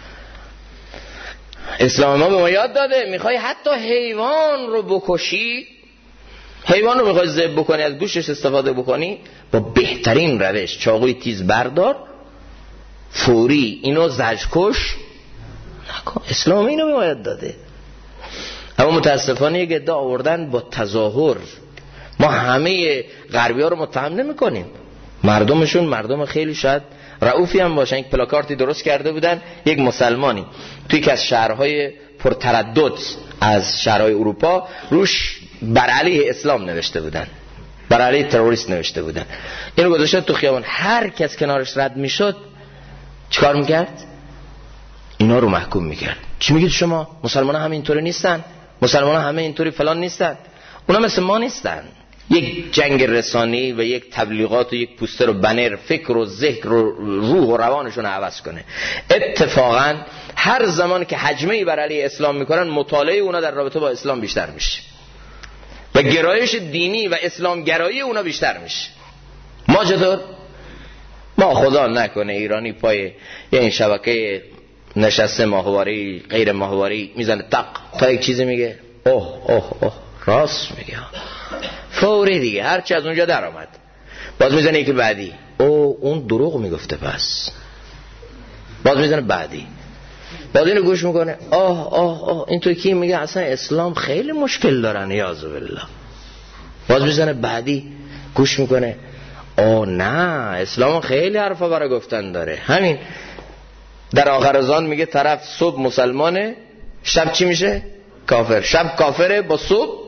اسلام ما به ما یاد داده میخوای حتی حیوان رو بکشی، حیوان رو میخوای ذبح بکنی، از گوشش استفاده بکنی، با بهترین روش چاقوی تیز بردار، فوری اینو زجرکش نکن. اسلام اینو به ما یاد داده. اما متاسفانه یک عده آوردن با تظاهر. ما همه غربی‌ها رو متهم نمی‌کنیم، مردمشون مردم خیلی شاید رئوفی هم باشن. یک پلاکارتی درست کرده بودن، یک مسلمانی توی یک از شهرهای پرتردد از شهرهای اروپا روش بر علیه اسلام نوشته بودن، بر علیه تروریست نوشته بودن. اینو گذاشته تو خیابان، هر کس کنارش رد میشد چیکار میکرد؟ اینا رو محکوم میکرد. چی میگید شما؟ مسلمان همه اینطوری نیستن، مسلمان همه اینطوری فلان نیستن. اونا مثل ما نیستن. یک جنگ رسانی و یک تبلیغات و یک پوستر و بنر فکر و ذکر و روح و روانشون عوض کنه. اتفاقا هر زمان که هجمه‌ای بر علیه اسلام میکنن، مطالعه اونا در رابطه با اسلام بیشتر میشه و گرایش دینی و اسلام گرایی اونا بیشتر میشه. ما چطور؟ ما خدا نکنه ایرانی پای این شبکه نشسته ماهواره غیر ماهواره میزنه تق تا یک چیزی میگه، اوه راست میگه، فوری دیگه هرچی از اونجا در آمد باز میزنه یکی بعدی، اون دروغ میگفته، پس باز میزنه بعدی، باز اینو گوش میکنه، این تو کی میگه اصلا اسلام خیلی مشکل دارن یعذ بالله، باز میزنه بعدی، گوش میکنه، نه اسلام خیلی حرفا برای گفتن داره. همین در آخر زمان میگه طرف صبح مسلمانه، شب چی میشه؟ کافر. شب کافره، با صبح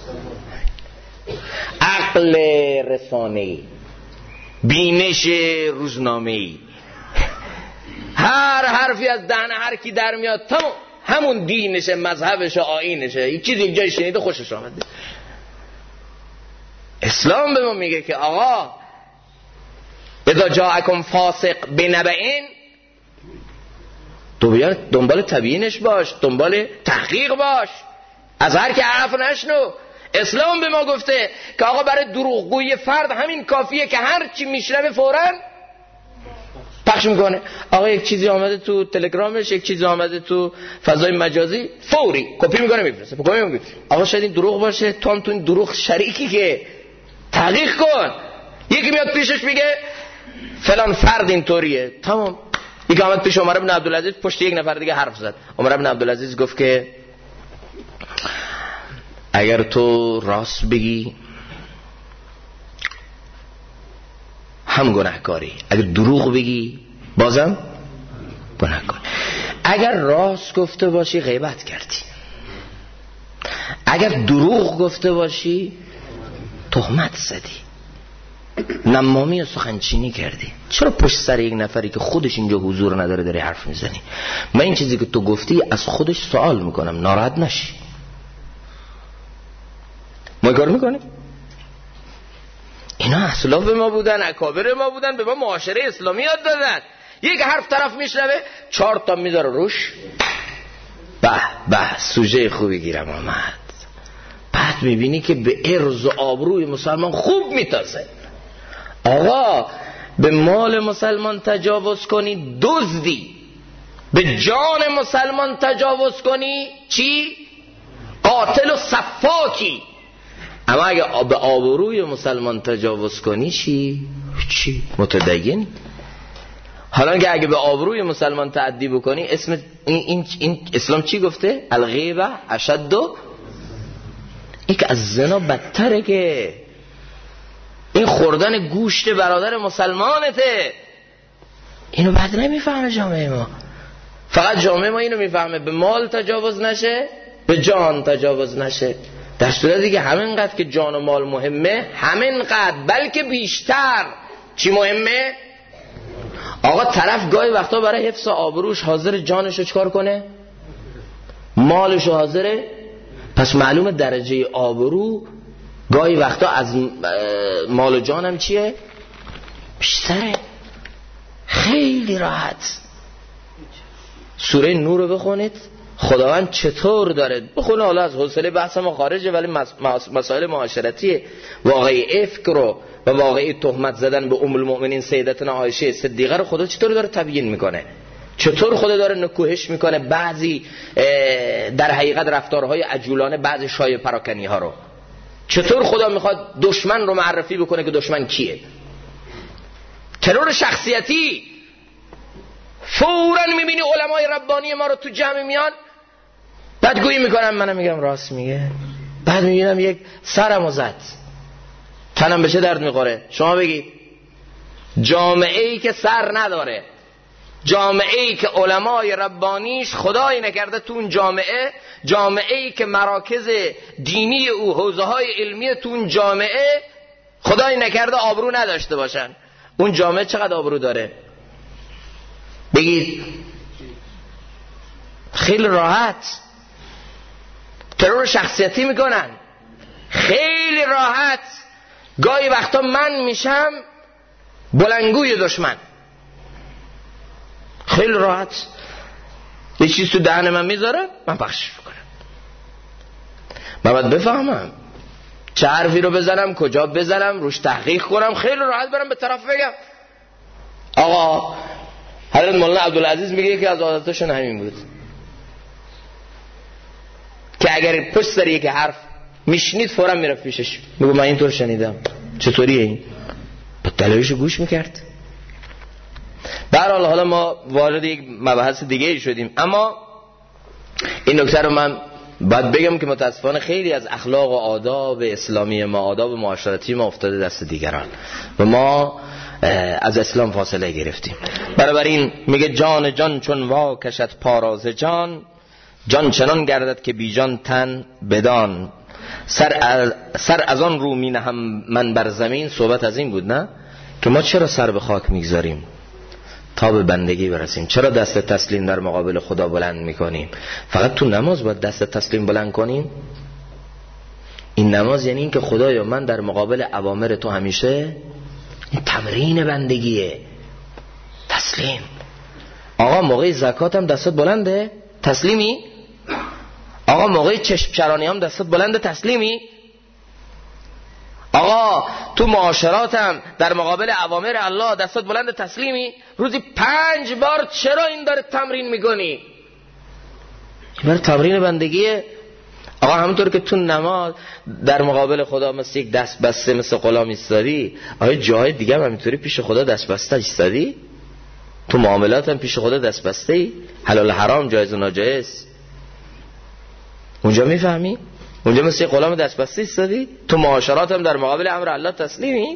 عقل رسانه‌ای، بینش روزنامه‌ای، هر حرفی از دهن هر کی در میاد تمام همون دینشه، مذهبشه، آیینشه، یک چیزی یک جای شنیده خوشش آمده. اسلام به ما میگه که آقا اذا جاءکم فاسق بنبأ، تو بیار دنبال تبیینش باش، دنبال تحقیق باش، از هر کی حرف نشنو. اسلام به ما گفته که آقا برای دروغگویی فرد همین کافیه که هر چی میشنوه فوراً پخش میکنه. آقا یک چیزی آمده تو تلگرامش، یک چیزی آمده تو فضای مجازی، فوری کپی میکنه میفرسته. آقا شاید این دروغ باشه، تو هم تو این دروغ شریکی، که تحقیق کن. یکی میاد پیشش میگه فلان فرد اینطوریه، تمام. یکی آمد پیش عمر بن عبدالعزیز، پشت یک نفر دیگه حرف زد. عمر بن عبدالعزیز گفت که اگر تو راست بگی هم گناهکاری، اگر دروغ بگی بازم گناهکار. اگر راست گفته باشی غیبت کردی، اگر دروغ گفته باشی تهمت زدی، نمامی و سخنچینی کردی. چرا پشت سر یک نفری که خودش اینجا حضور نداره داری حرف میزنی؟ من این چیزی که تو گفتی از خودش سوال میکنم، ناراحت نشی. ما کار میکنیم. اینا اسلاف ما بودن، اکابر ما بودن، به ما معاشره اسلامی یاد دادن. یک حرف طرف میشنوه 4 تا میذاره روش، به سوژه خوبی گیرم آمد. بعد میبینی که به عرض و آبروی مسلمان خوب میتازه. آقا به مال مسلمان تجاوز کنی دزدی، به جان مسلمان تجاوز کنی چی؟ قاتل و سفاکی. اما اگه به آبروی مسلمان تجاوز کنی چی؟ متدین. حالا اگه به آبروی مسلمان تعدی بکنی، اسم این اسلام چی گفته؟ الغیبه اشد. این که از زنا بدتره، که این خوردن گوشت برادر مسلمانته. اینو بعد نمیفهمه جامعه ما. فقط جامعه ما اینو میفهمه به مال تجاوز نشه، به جان تجاوز نشه. در صورتی که همینقدر که جان و مال مهمه، همینقدر بلکه بیشتر چی مهمه؟ آقا طرف گاهی وقتا برای حفظ آبروش حاضر جانشو چکار کنه؟ مالشو حاضره. پس معلومه درجه آبرو گاهی وقتا از مال و جانم چیه؟ بیشتره. خیلی راحت. سوره نور رو بخونید، خداوند چطور داره بخونه. حالا از حوصله بحث ما خارجه، ولی مسائل معاشرتیه. واقعی افک رو و واقعی تهمت زدن به ام المؤمنین سیدتنا عایشه صدیقه رو خدا چطور داره تبیین میکنه، چطور خدا داره نکوهش میکنه بعضی در حقیقت رفتارهای عجولانه بعضی شایع پراکنی ها رو. چطور خدا میخواد دشمن رو معرفی بکنه که دشمن کیه. ترور شخصیتی. فوراً میبینی علمای ربانی ما رو تو جمع میان، بعد گویی میکنم منم میگم راست میگه، بعد میبینم یک سرمو زد، تنم به چه درد میخوره. شما بگید جامعه ای که سر نداره، جامعه ای که علمای ربانیش خدایی نکرده تو اون جامعه، جامعه ای که مراکز دینی او حوزه های علمی تو اون جامعه خدایی نکرده آبرو نداشته باشن، اون جامعه چقدر آبرو داره؟ بگید. خیلی راحت ترور شخصیتی میکنن، خیلی راحت. گاهی وقتا من میشم بلنگوی دشمن، خیلی راحت. یه چیز تو دهن من میذاره، من پخشش میکنم. من باید بفهمم چه حرفی رو بزنم، کجا بزنم، روش تحقیق کنم، خیلی راحت برم به طرف بگم آقا حضرت مولانا عبدالعزیز میگه که از عادتاشون همین بود که اگر پشت سر یک حرف میشنید فورا میرفت پیشش، میگو من اینطور شنیدم، چطوریه این؟ با دلایلش گوش میکرد. در حالا ما وارد یک مبحث دیگه شدیم، اما این نکته رو من باید بگم که متاسفانه خیلی از اخلاق و آداب اسلامی ما، آداب معاشرتی ما افتاده دست دیگران و ما از اسلام فاصله گرفتیم. بنابراین میگه جان جان چون وا کشد پاراز جان، جان چنان گردد که بی جان تن بدان. سر از آن رو می نهم من بر زمین. صحبت از این بود نه که ما چرا سر به خاک میگذاریم تا به بندگی برسیم؟ چرا دست تسلیم در مقابل خدا بلند میکنیم؟ فقط تو نماز باید دست تسلیم بلند کنیم؟ این نماز یعنی این که خدایا من در مقابل اوامر تو همیشه، این تمرین بندگیه. تسلیم. آقا موقع زکات هم دستت بلنده؟ تسلیمی؟ آقا موقع چشم چرانی هم دستت بلنده؟ تسلیمی؟ آقا تو معاشراتم در مقابل اوامر الله دستت بلند؟ تسلیمی؟ روزی 5 بار چرا این داره تمرین میکنی؟ این برای تمرین بندگیه. آقا همونطور که تو نماز در مقابل خدا مثل یک دست بسته مثل غلام ایستادی، آقا جای دیگه هم همینطوری پیش خدا دست بسته ایستادی؟ تو معاملات هم پیش خدا دست بسته ای؟ حلال حرام، جایز و ناجایز اونجا میفهمی؟ اونجا مثل یک غلام دست بسته ایستادی؟ تو معاشرات هم در مقابل امر الله تسلیمی؟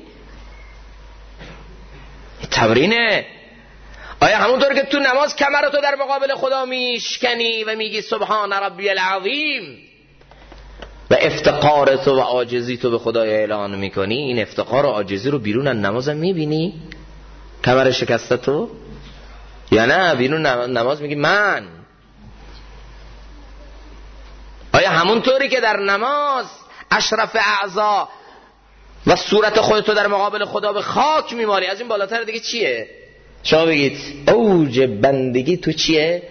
تمرینه. آیا همونطور که تو نماز کمرتو در مقابل خدا میشکنی و میگی سبحان ربی العظیم و افتقارتو و عاجزیتو به خدای اعلان میکنی، این افتقار و عاجزی رو بیرون از نمازم میبینی؟ کمر شکسته تو؟ یا نه بیرون نماز میگی من؟ آیا همونطوری که در نماز اشرف اعضا و صورت خودتو در مقابل خدا به خاک میمالی، از این بالاتر دیگه چیه؟ شما بگید اوج بندگی تو چیه؟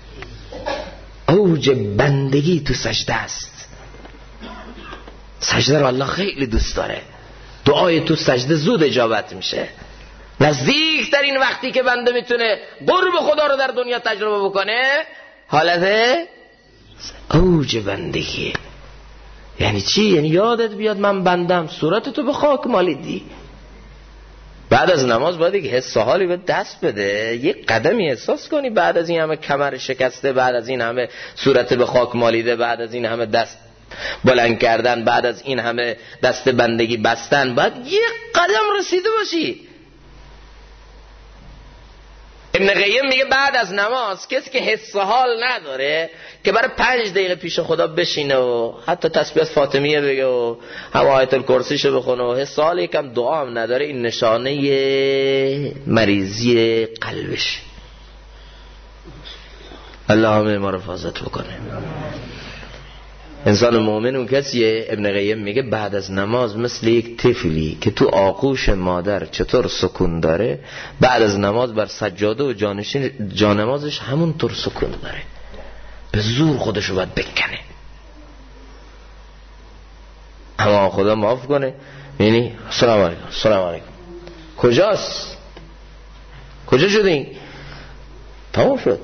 اوج بندگی تو سجده است. سجده رو الله خیلی دوست داره. دعای تو سجده زود اجابت میشه. نزدیکترین وقتی که بنده میتونه قرب خدا رو در دنیا تجربه بکنه حالت اوج بندگی. یعنی چی؟ یعنی یادت بیاد من بندم، صورت تو به خاک مالیدی. بعد از نماز باید یک حس و حالی به دست بده، یک قدمی احساس کنی بعد از این همه کمر شکسته، بعد از این همه صورت به خاک مالیده، بعد از این همه دست بلند کردن، بعد از این همه دست بندگی بستن، باید یک قدم رسیده باشی. ابن قیم میگه بعد از نماز کسی که حس و حال نداره که برای 5 دقیقه پیش خدا بشینه و حتی تسبیحات فاطمیه بگه و هم آیت الکرسیشو بخونه و حس و حال یکم دعا هم نداره، این نشانه مریضی قلبش. الله همه ما رو حفاظت بکنه. انسان مومن اون کسیه، ابن قیم میگه بعد از نماز مثل یک طفلی که تو آغوش مادر چطور سکون داره، بعد از نماز بر سجاده و جانمازش همونطور سکون داره، به زور خودشو باید بکنه. اما خدا معاف کنه، یعنی سلام علیکم سلام علیکم، کجاست؟ کجا شدین؟ تمام شد.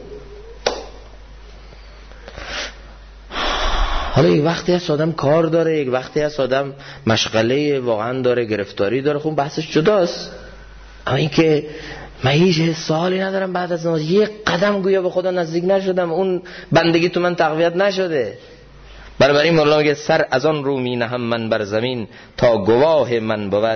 حالا یک وقتی هست آدم کار داره، یک وقتی هست آدم مشغله واقعا داره، گرفتاری داره، خب بحثش جداست. اما این که من هیچ سوالی ندارم بعد از نماز، یک قدم گویا به خدا نزدیک نشدم، اون بندگی تو من تقویت نشده. برای این مولا میگه سر از آن رو می نهم من بر زمین تا گواه من بود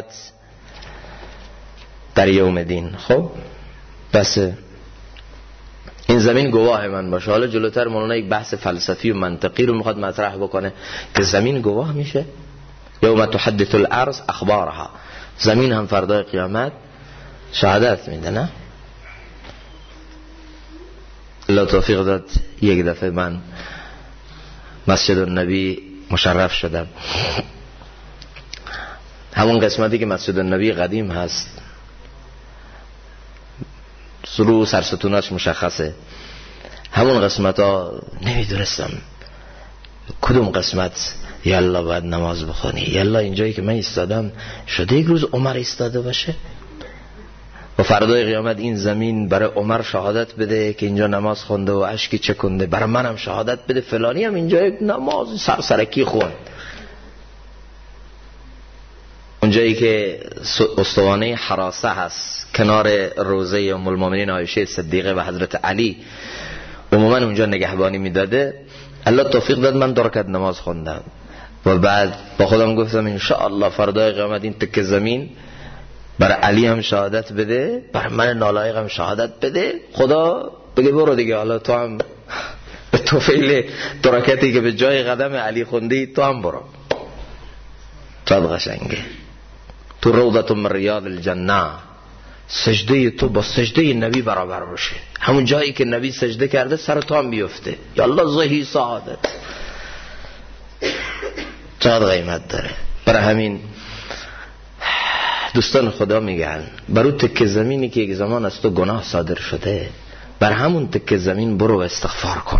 در یوم دین. خب بس این زمین گواه من باشه. حالا جلوتر مولانا یک بحث فلسفی و منطقی رو میخواد مطرح بکنه که زمین گواه میشه. یوم تحدث الارض اخبارها، زمین هم فردای قیامت شهادت میده. نه الله توفیق داد یک دفعه من مسجد النبی مشرف شدم، همون قسمتی که مسجد النبی قدیم هست رو سرستوناش مشخصه، همون قسمت ها نمیدونستم کدوم قسمت یلا باید نماز بخونی. یلا اینجایی که من ایستادم شده یک روز عمر ایستاده باشه و فردای قیامت این زمین برای عمر شهادت بده که اینجا نماز خونده و اشکی چکونده، برای منم شهادت بده فلانی هم اینجا نماز سرسرکی خوند. اونجایی که استوانه حراسه هست کنار روضه ام المؤمنین عایشه صدیقه و حضرت علی، عموما اونجا نگهبانی میداده. الله توفیق داد من 2 رکعت نماز خوندم و بعد با خودم گفتم ان شاء الله فردای قیامت این تکه زمین برای علی هم شهادت بده، برای من نالایق هم شهادت بده، خدا بگه برو دیگه حالا تو هم به توفیل 2 رکعتی که به جای قدم علی خوندی تو هم برو. چقدر قشنگه. تو روضة من ریاض الجنه، سجده تو با سجده نبی برابر باشه، همون جایی که نبی سجده کرده سر تو هم بیفته. یا الله زهی سعادت، چقدر قیمت داره. برای همین دوستان خدا میگن برای تکه زمینی که یک زمان از تو گناه صادر شده، بر همون تکه زمین برو و استغفار کن،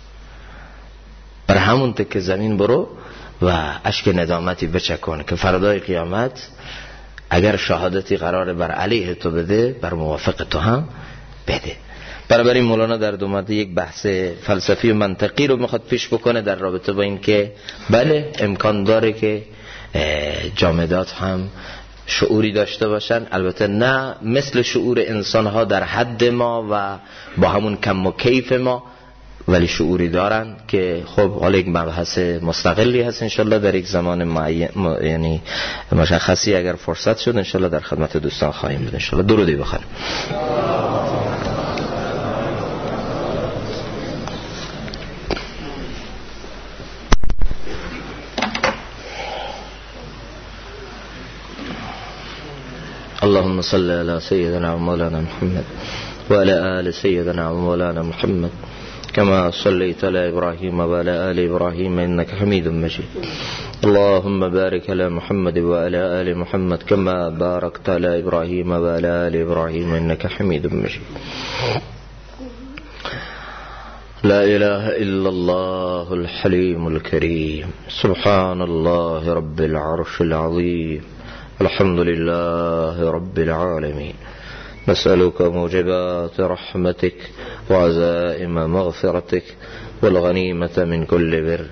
بر همون تکه زمین برو و اشک ندامتی بچکن که فردای قیامت اگر شهادتی قراره بر علیه تو بده، بر موافق تو هم بده. برای این مولانا در دومده یک بحث فلسفی و منطقی رو میخواد پیش بکنه در رابطه با این که بله امکان داره که جامدات هم شعوری داشته باشن، البته نه مثل شعور انسان ها در حد ما و با همون کم و کیف ما، ولی شعوری دارن که خب حالا یک مبحث مستقلی هست انشالله در یک زمان معین یعنی مشخصی اگر فرصت شد انشالله در خدمت دوستان خواهیم بود. انشالله درودی بخوانیم. اللهم صل على سيدنا ومولانا محمد وعلى آل سيدنا ومولانا محمد كما صليت على إبراهيم وعلى آل إبراهيم إنك حميد مجيد. اللهم بارك على محمد وعلى آل محمد كما باركت على إبراهيم وعلى آل إبراهيم إنك حميد مجيد. لا إله إلا الله الحليم الكريم، سبحان الله رب العرش العظيم، الحمد لله رب العالمين. نسألك موجبات رحمتك وعزائم مغفرتك والغنيمة من كل بر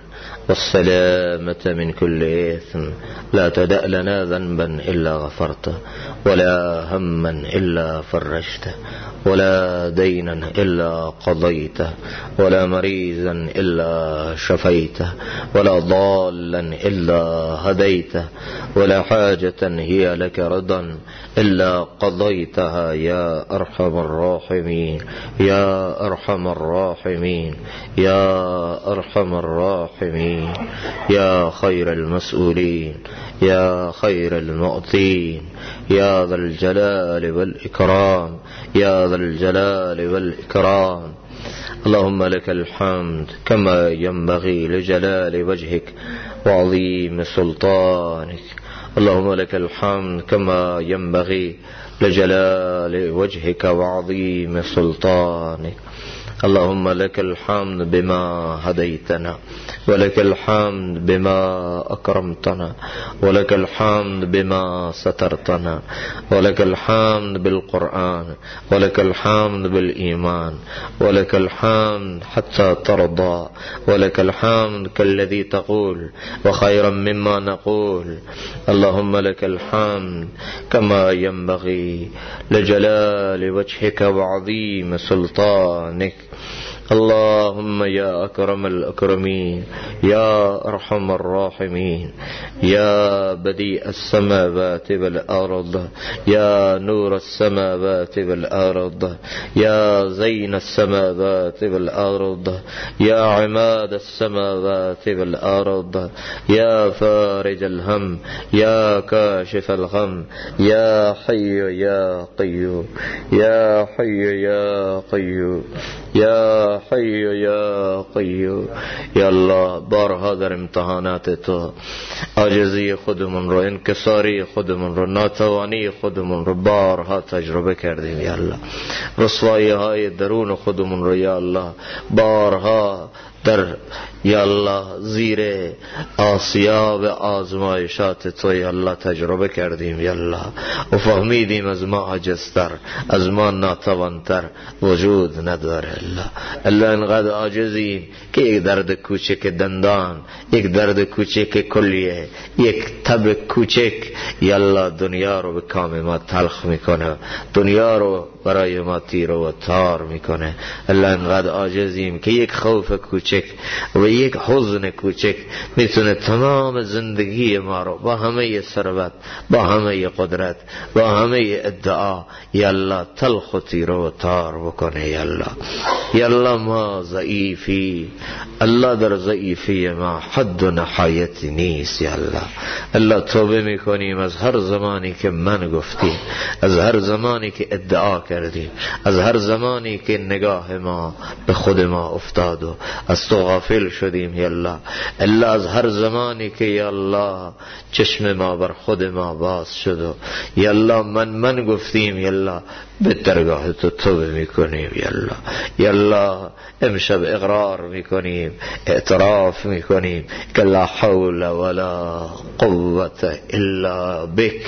والسلامة من كل إثم. لا تدع لنا ذنبا إلا غفرته، ولا هما إلا فرجته، ولا دينا إلا قضيته، ولا مريضا إلا شفيته، ولا ضالا إلا هديته، ولا حاجة هي لك رضا إلا قضيتها يا أرحم الراحمين، يا أرحم الراحمين، يا أرحم الراحمين، يا خير المسؤولين، يا خير المؤتين، يا ذا الجلال والإكرام، يا ذا الجلال والإكرام. اللهم لك الحمد كما ينبغي لجلال وجهك وعظيم سلطانك. اللهم لك الحمد كما ينبغي لجلال وجهك وعظيم سلطانك. اللهم لك الحمد بما هديتنا، ولك الحمد بما أكرمتنا، ولك الحمد بما سترتنا، ولك الحمد بالقرآن، ولك الحمد بالإيمان، ولك الحمد حتى ترضى، ولك الحمد كالذي تقول وخيرا مما نقول. اللهم لك الحمد كما ينبغي لجلال وجهك وعظيم سلطانك. اللهم يا أكرم الأكرمين، يا أرحم الراحمين، يا بديع السماوات والأرض، يا نور السماوات والأرض، يا زين السماوات والأرض، يا عماد السماوات والأرض، يا فارج الهم، يا كاشف الغم، يا حي يا قيوم، يا حي يا قيوم، يا حی یا قیوم. یا الله بارها در امتحانات تو عاجزی خودمون رو، انکساری خودمون رو، ناتوانی خودمون رو بارها تجربه کردیم. یا الله رسوایی های درون خودمون رو یا الله بارها در یا الله زیر آسیاب آزمایشات تو یا الله تجربه کردیم. یا الله و فهمیدیم از ما عاجزتر، از ما ناتوانتر وجود نداره. الله انقدر عاجزیم که یک درد کوچک دندان، یک درد کوچک کلیه، یک تب کوچک یا الله دنیا رو به کام ما تلخ میکنه، دنیا رو برای ما تیر و تار میکنه. الله انقدر عاجزیم که یک خوف کوچک و یک حزن کوچک میتونه تمام زندگی ما رو با همه ثروت، با همه قدرت، با همه ادعا یا الله تلخ و تیر و تار بکنه. یا الله یا الله ما ضعیفی، الله در ضعیفی ما حد و نهایتی نیست. یا الله الله توبه میکنیم از هر زمانی که من گفتیم، از هر زمانی که ادعا کردیم، از هر زمانی که نگاه ما به خود ما افتاد و از تو غافل شدیم. یا الله الله از هر زمانی که یا الله چشم ما بر خود ما باز شد و یا الله من گفتیم، یا الله به درگاه تو توبه میکنیم. یا الله یا الله امشب اقرار میکنیم، اعتراف میکنیم که لا حول ولا قوة الا بك،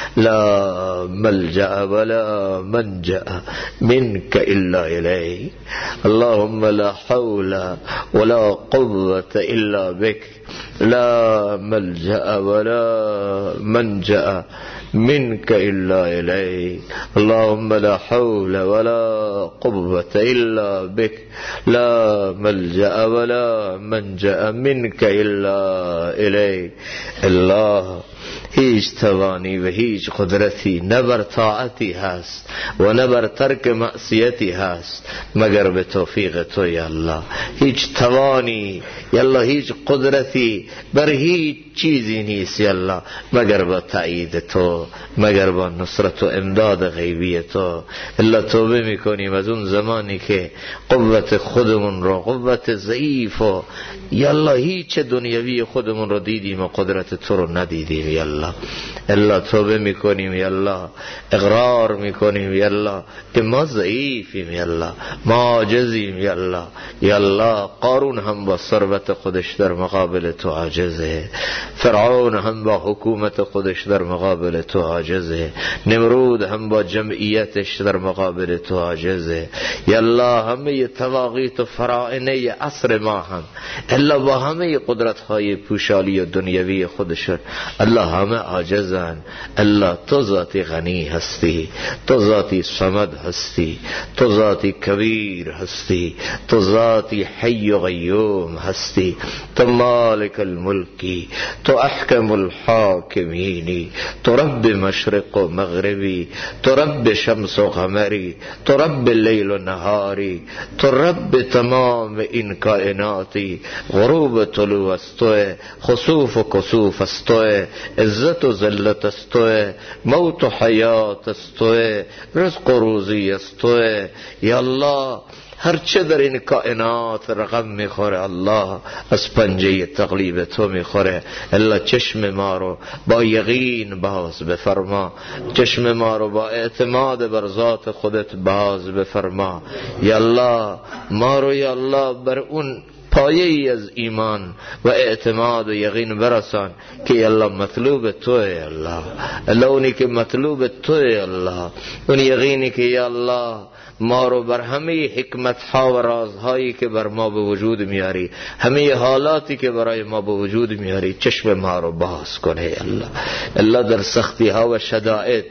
لا ملجأ ولا منجأ منك الا الیک. اللهم لا حول ولا قوة الا بك، لا ملجأ ولا منجأ منك إلا إليك. اللهم لا حول ولا قوة إلا بك، لا ملجأ ولا منجأ منك إلا إليك. الله هیچ توانی و هیچ قدرتی نه بر طاعتی هست و نه بر ترک معصیتی هست مگر به توفیق تو. یا الله هیچ توانی یا الله هیچ قدرتی بر هیچ چیزی نیست یا الله مگر با تأیید تو، مگر با نصرت و امداد غیبی تو. الله توبه میکنیم از اون زمانی که قوت خودمون رو، قوت ضعیف و یا الله هیچ دنیوی خودمون رو دیدیم و قدرت تو رو ندیدیم. یا الله الله توبه میکنیم، یا الله اقرار میکنیم یا الله که ما ضعیفیم، یا الله ما عاجزیم. یا الله یا الله قارون هم با ثروت خودش در مقابل تو عاجزه. فرعون هم با حکومت خودش در مقابل تو عاجزه، نمرود هم با جمعیتش در مقابل تو عاجزه. یا الله همه طواغیت و فرائنه عصر ما هم الله با همه قدرت‌های پوشالی و دنیوی خودشون الله همه عاجزن. الله تو ذاتی غنی هستی، تو ذاتی صمد هستی، تو ذاتی کبیر هستی، تو ذاتی حی و قیوم هستی، تو مالک الملکی، تو احکم الحاکمینی، تو رب مشرق و مغربی، تو رب شمس و قمری، تو رب لیل و نهاری، تو رب تمام این کائناتی. غروب طلوع است توئے، خسوف و کسوف است توئے، عزت و ذلت است توئے، موت و حیات است توئے، رزق و روزی است توئے. یا الله هر چه در این کائنات رقم میخوره الله از پنجه تقلیب تو میخوره. الله چشم ما رو با یقین باز بفرما، چشم ما رو با اعتماد بر ذات خودت باز بفرما. یا الله ما رو یا الله بر اون پایه ای از ایمان و اعتماد و یقین برسان که یا الله مطلوب توئے. الله الله اونی که مطلوب توئے، الله اون یقینی که یا الله ما رو بر همه حکمت ها و رازهایی که بر ما به وجود میاری، همه حالاتی که برای ما به وجود میاری، چشم ما رو باز کنه. الله الله در سختی ها و شدائد،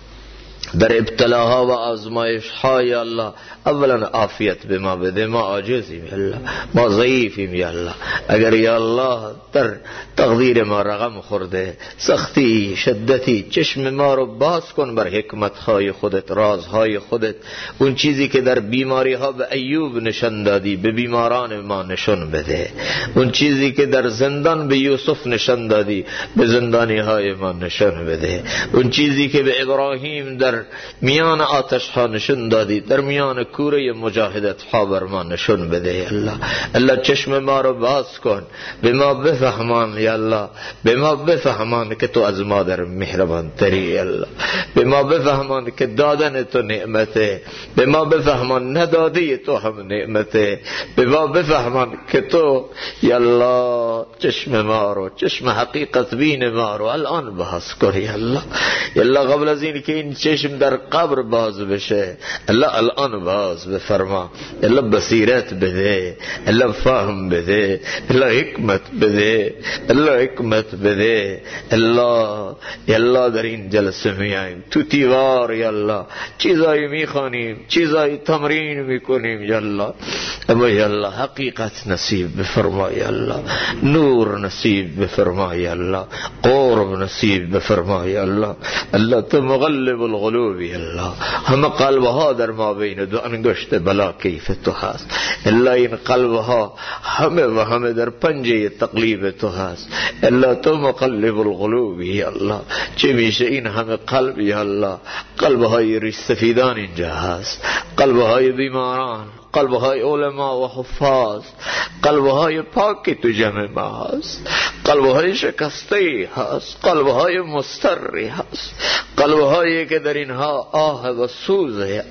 در ابتلاها و آزمایش های الله اولا عافیت به ما بده. ما عاجزیم یا الله، ما ضعیفیم یا الله. اگر یا الله در تقدیر ما رقم خورده سختی شدتی، چشم ما رو باز کن بر حکمت های خودت، رازهای خودت. اون چیزی که در بیماری ها به ایوب نشان دادی به بیماران ما نشان بده. اون چیزی که در زندان به یوسف نشان دادی به زندانی های ما نشان بده. اون چیزی که به ابراهیم در میان آتش ها نشان دادی در میان کوره مجاهدت ها بر ما نشان بده. الله الله چشم ما رو باز کن، به ما بفهمان یا الله، به ما بفهمان که تو از مادر مهربان تری. الله به ما بفهمان که دادن تو نعمته، به ما بفهمان ندادی تو هم نعمته، به ما بفهمان که تو یا الله چشم ما رو، چشم حقیقت بین ما رو الان باز کن. یا الله یا الله قبل از این که این چشم در قبر باز بشه الله الان باز بفرما. الله بصیرت بده، الله فهم بده، الله حکمت بده، الله حکمت بده. الله یا الله در این جلسه میایم تو تیوار یا الله چیزایی میخوانیم، چیزایی تمرین میکنیم یا الله، اما یا الله حقیقت نصیب بفرما یا الله، نور نصیب بفرما یا الله، قرب نصیب بفرما یا الله. الله تو مغلب القلوب یا الله، همه قلبها در ما بین دو انگشت بلا کیف تو هست. الله این قلبها همه و همه در پنجه تقلیب تو هست. الله تو مقلب القلوب یا الله. چه میشه این همه قلب یا الله؟ قلبهای ریش سفیدان اینجا هست، قلبهای بیماران، قلبهای علما و حفاظ، قلبهای پاک تو جمع ما هست، قلبهای شکسته هست، قلبهای مستری هست، قلبهایی که در اینها آه و سوزه،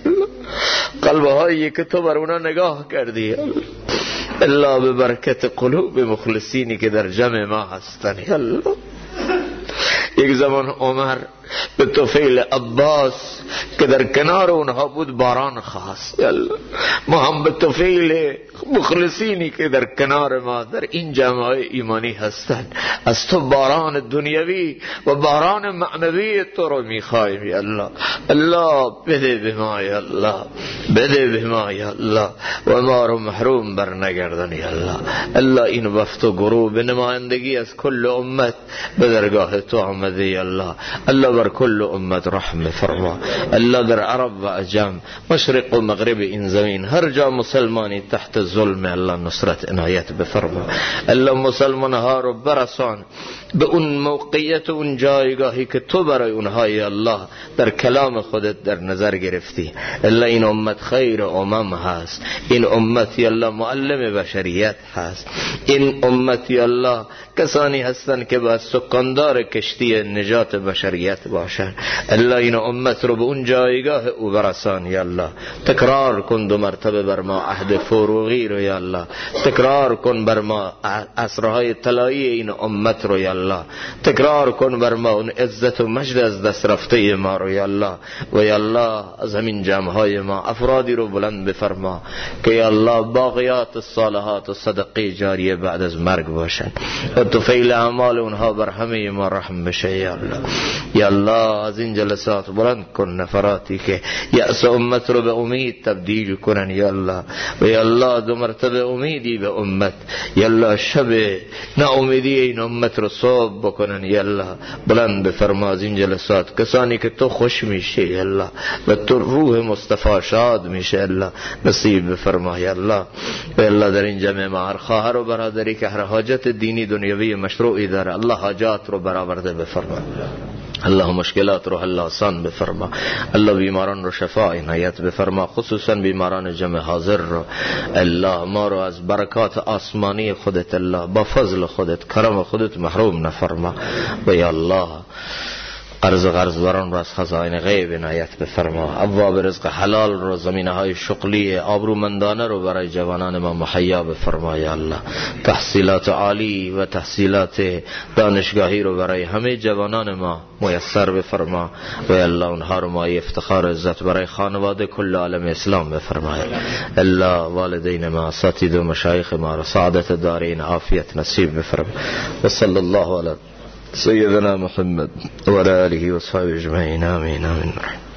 قلبهایی که تو بر اونا نگاه کردی الله به برکت قلوب مخلصینی که در جمع ما هستن. الله یک زمان عمر به طفیل عباس که در کنار اونها بود باران خواست. ما هم به طفیل مخلصینی که در کنار ما در این جماعه ایمانی هستند از تو باران دنیوی و باران معنوی تو رو میخوایم یا الله. الله بده به ما یا الله، بده به ما یا الله و ما رو محروم بر نگردن یا الله. الله این وفد و گروه به نمایندگی از کل امت به درگاه تو آمده یا الله. الله بر کل امت رحم فرما. الله در عرب و عجم، مشرق و مغرب این زمین، هر جا مسلمانی تحت ظلم الله نصرت عنایت بفرما. الله مسلمان ها رو برسان به اون موقعیت و اون جایگاهی که تو برای اونها یا الله در کلام خودت در نظر گرفتی. الله این امت خیر امم هست، این امت یا الله معلم بشریت هست، این امت یا الله کسانی هستند که باید سکاندار کشتی نجات بشریت باشند. الله این امت رو به اون جایگاه او برسان یا الله. تکرار کن دو مرتبه بر ما عهد فروغی رو یا الله، تکرار کن بر ما عصرهای طلایی این امت رو یا الله. الله تکرار کن بر ما اون عزت و مجد از دست رفته ما رو یا الله. و یا الله از همین جمعهای ما افرادی رو بلند بفرما که یا الله باقیات الصالحات و صدقه جاریه بعد از مرگ باشن و طفیل اعمال اونها بر همه ما رحم بشه یا الله. یا الله از این جلسات بلند کن نفراتی که یأس امت رو به امید تبدیل کنن یا الله. و یا الله دو مرتبه امیدی به امت یا الله شب ناامیدی این امت رو صبح بکنن یا الله. بلند بفرما از این جلسات کسانی که تو خوش میشه یا الله و تو روح مصطفی شاد میشه الله نصیب بفرما یا الله. و الله در این جمع ما هر خواهر و برادری که هر حاجت دینی دنیوی مشروعی داره الله حاجات رو برآورده بفرما. الله مشکلات رو حل آسان بفرما. الله بیماران رو شفا عنایت بفرما، خصوصا بیماران جمع حاضر رو. الله ما رو از برکات آسمانی خودت الله با فضل خودت کرم خودت محروم نفرما. و یا الله قرضداران رو از خزائن غیب عنایت بفرما. ابواب رزق حلال رو، زمینه های شغلی آبرومندانه رو برای جوانان ما مهیا بفرما یا الله. تحصیلات عالی و تحصیلات دانشگاهی رو برای همه جوانان ما میسر بفرما. و یا الله اونها رو مایه افتخار و عزت برای خانواده کل عالم اسلام بفرما. الله والدین ما، اساتید و مشایخ ما رو سعادت دارین، عافیت نصیب بفرما. و صلی الله علی سيدنا محمد وعلى آله وصحبه أجمعين آمين آمين.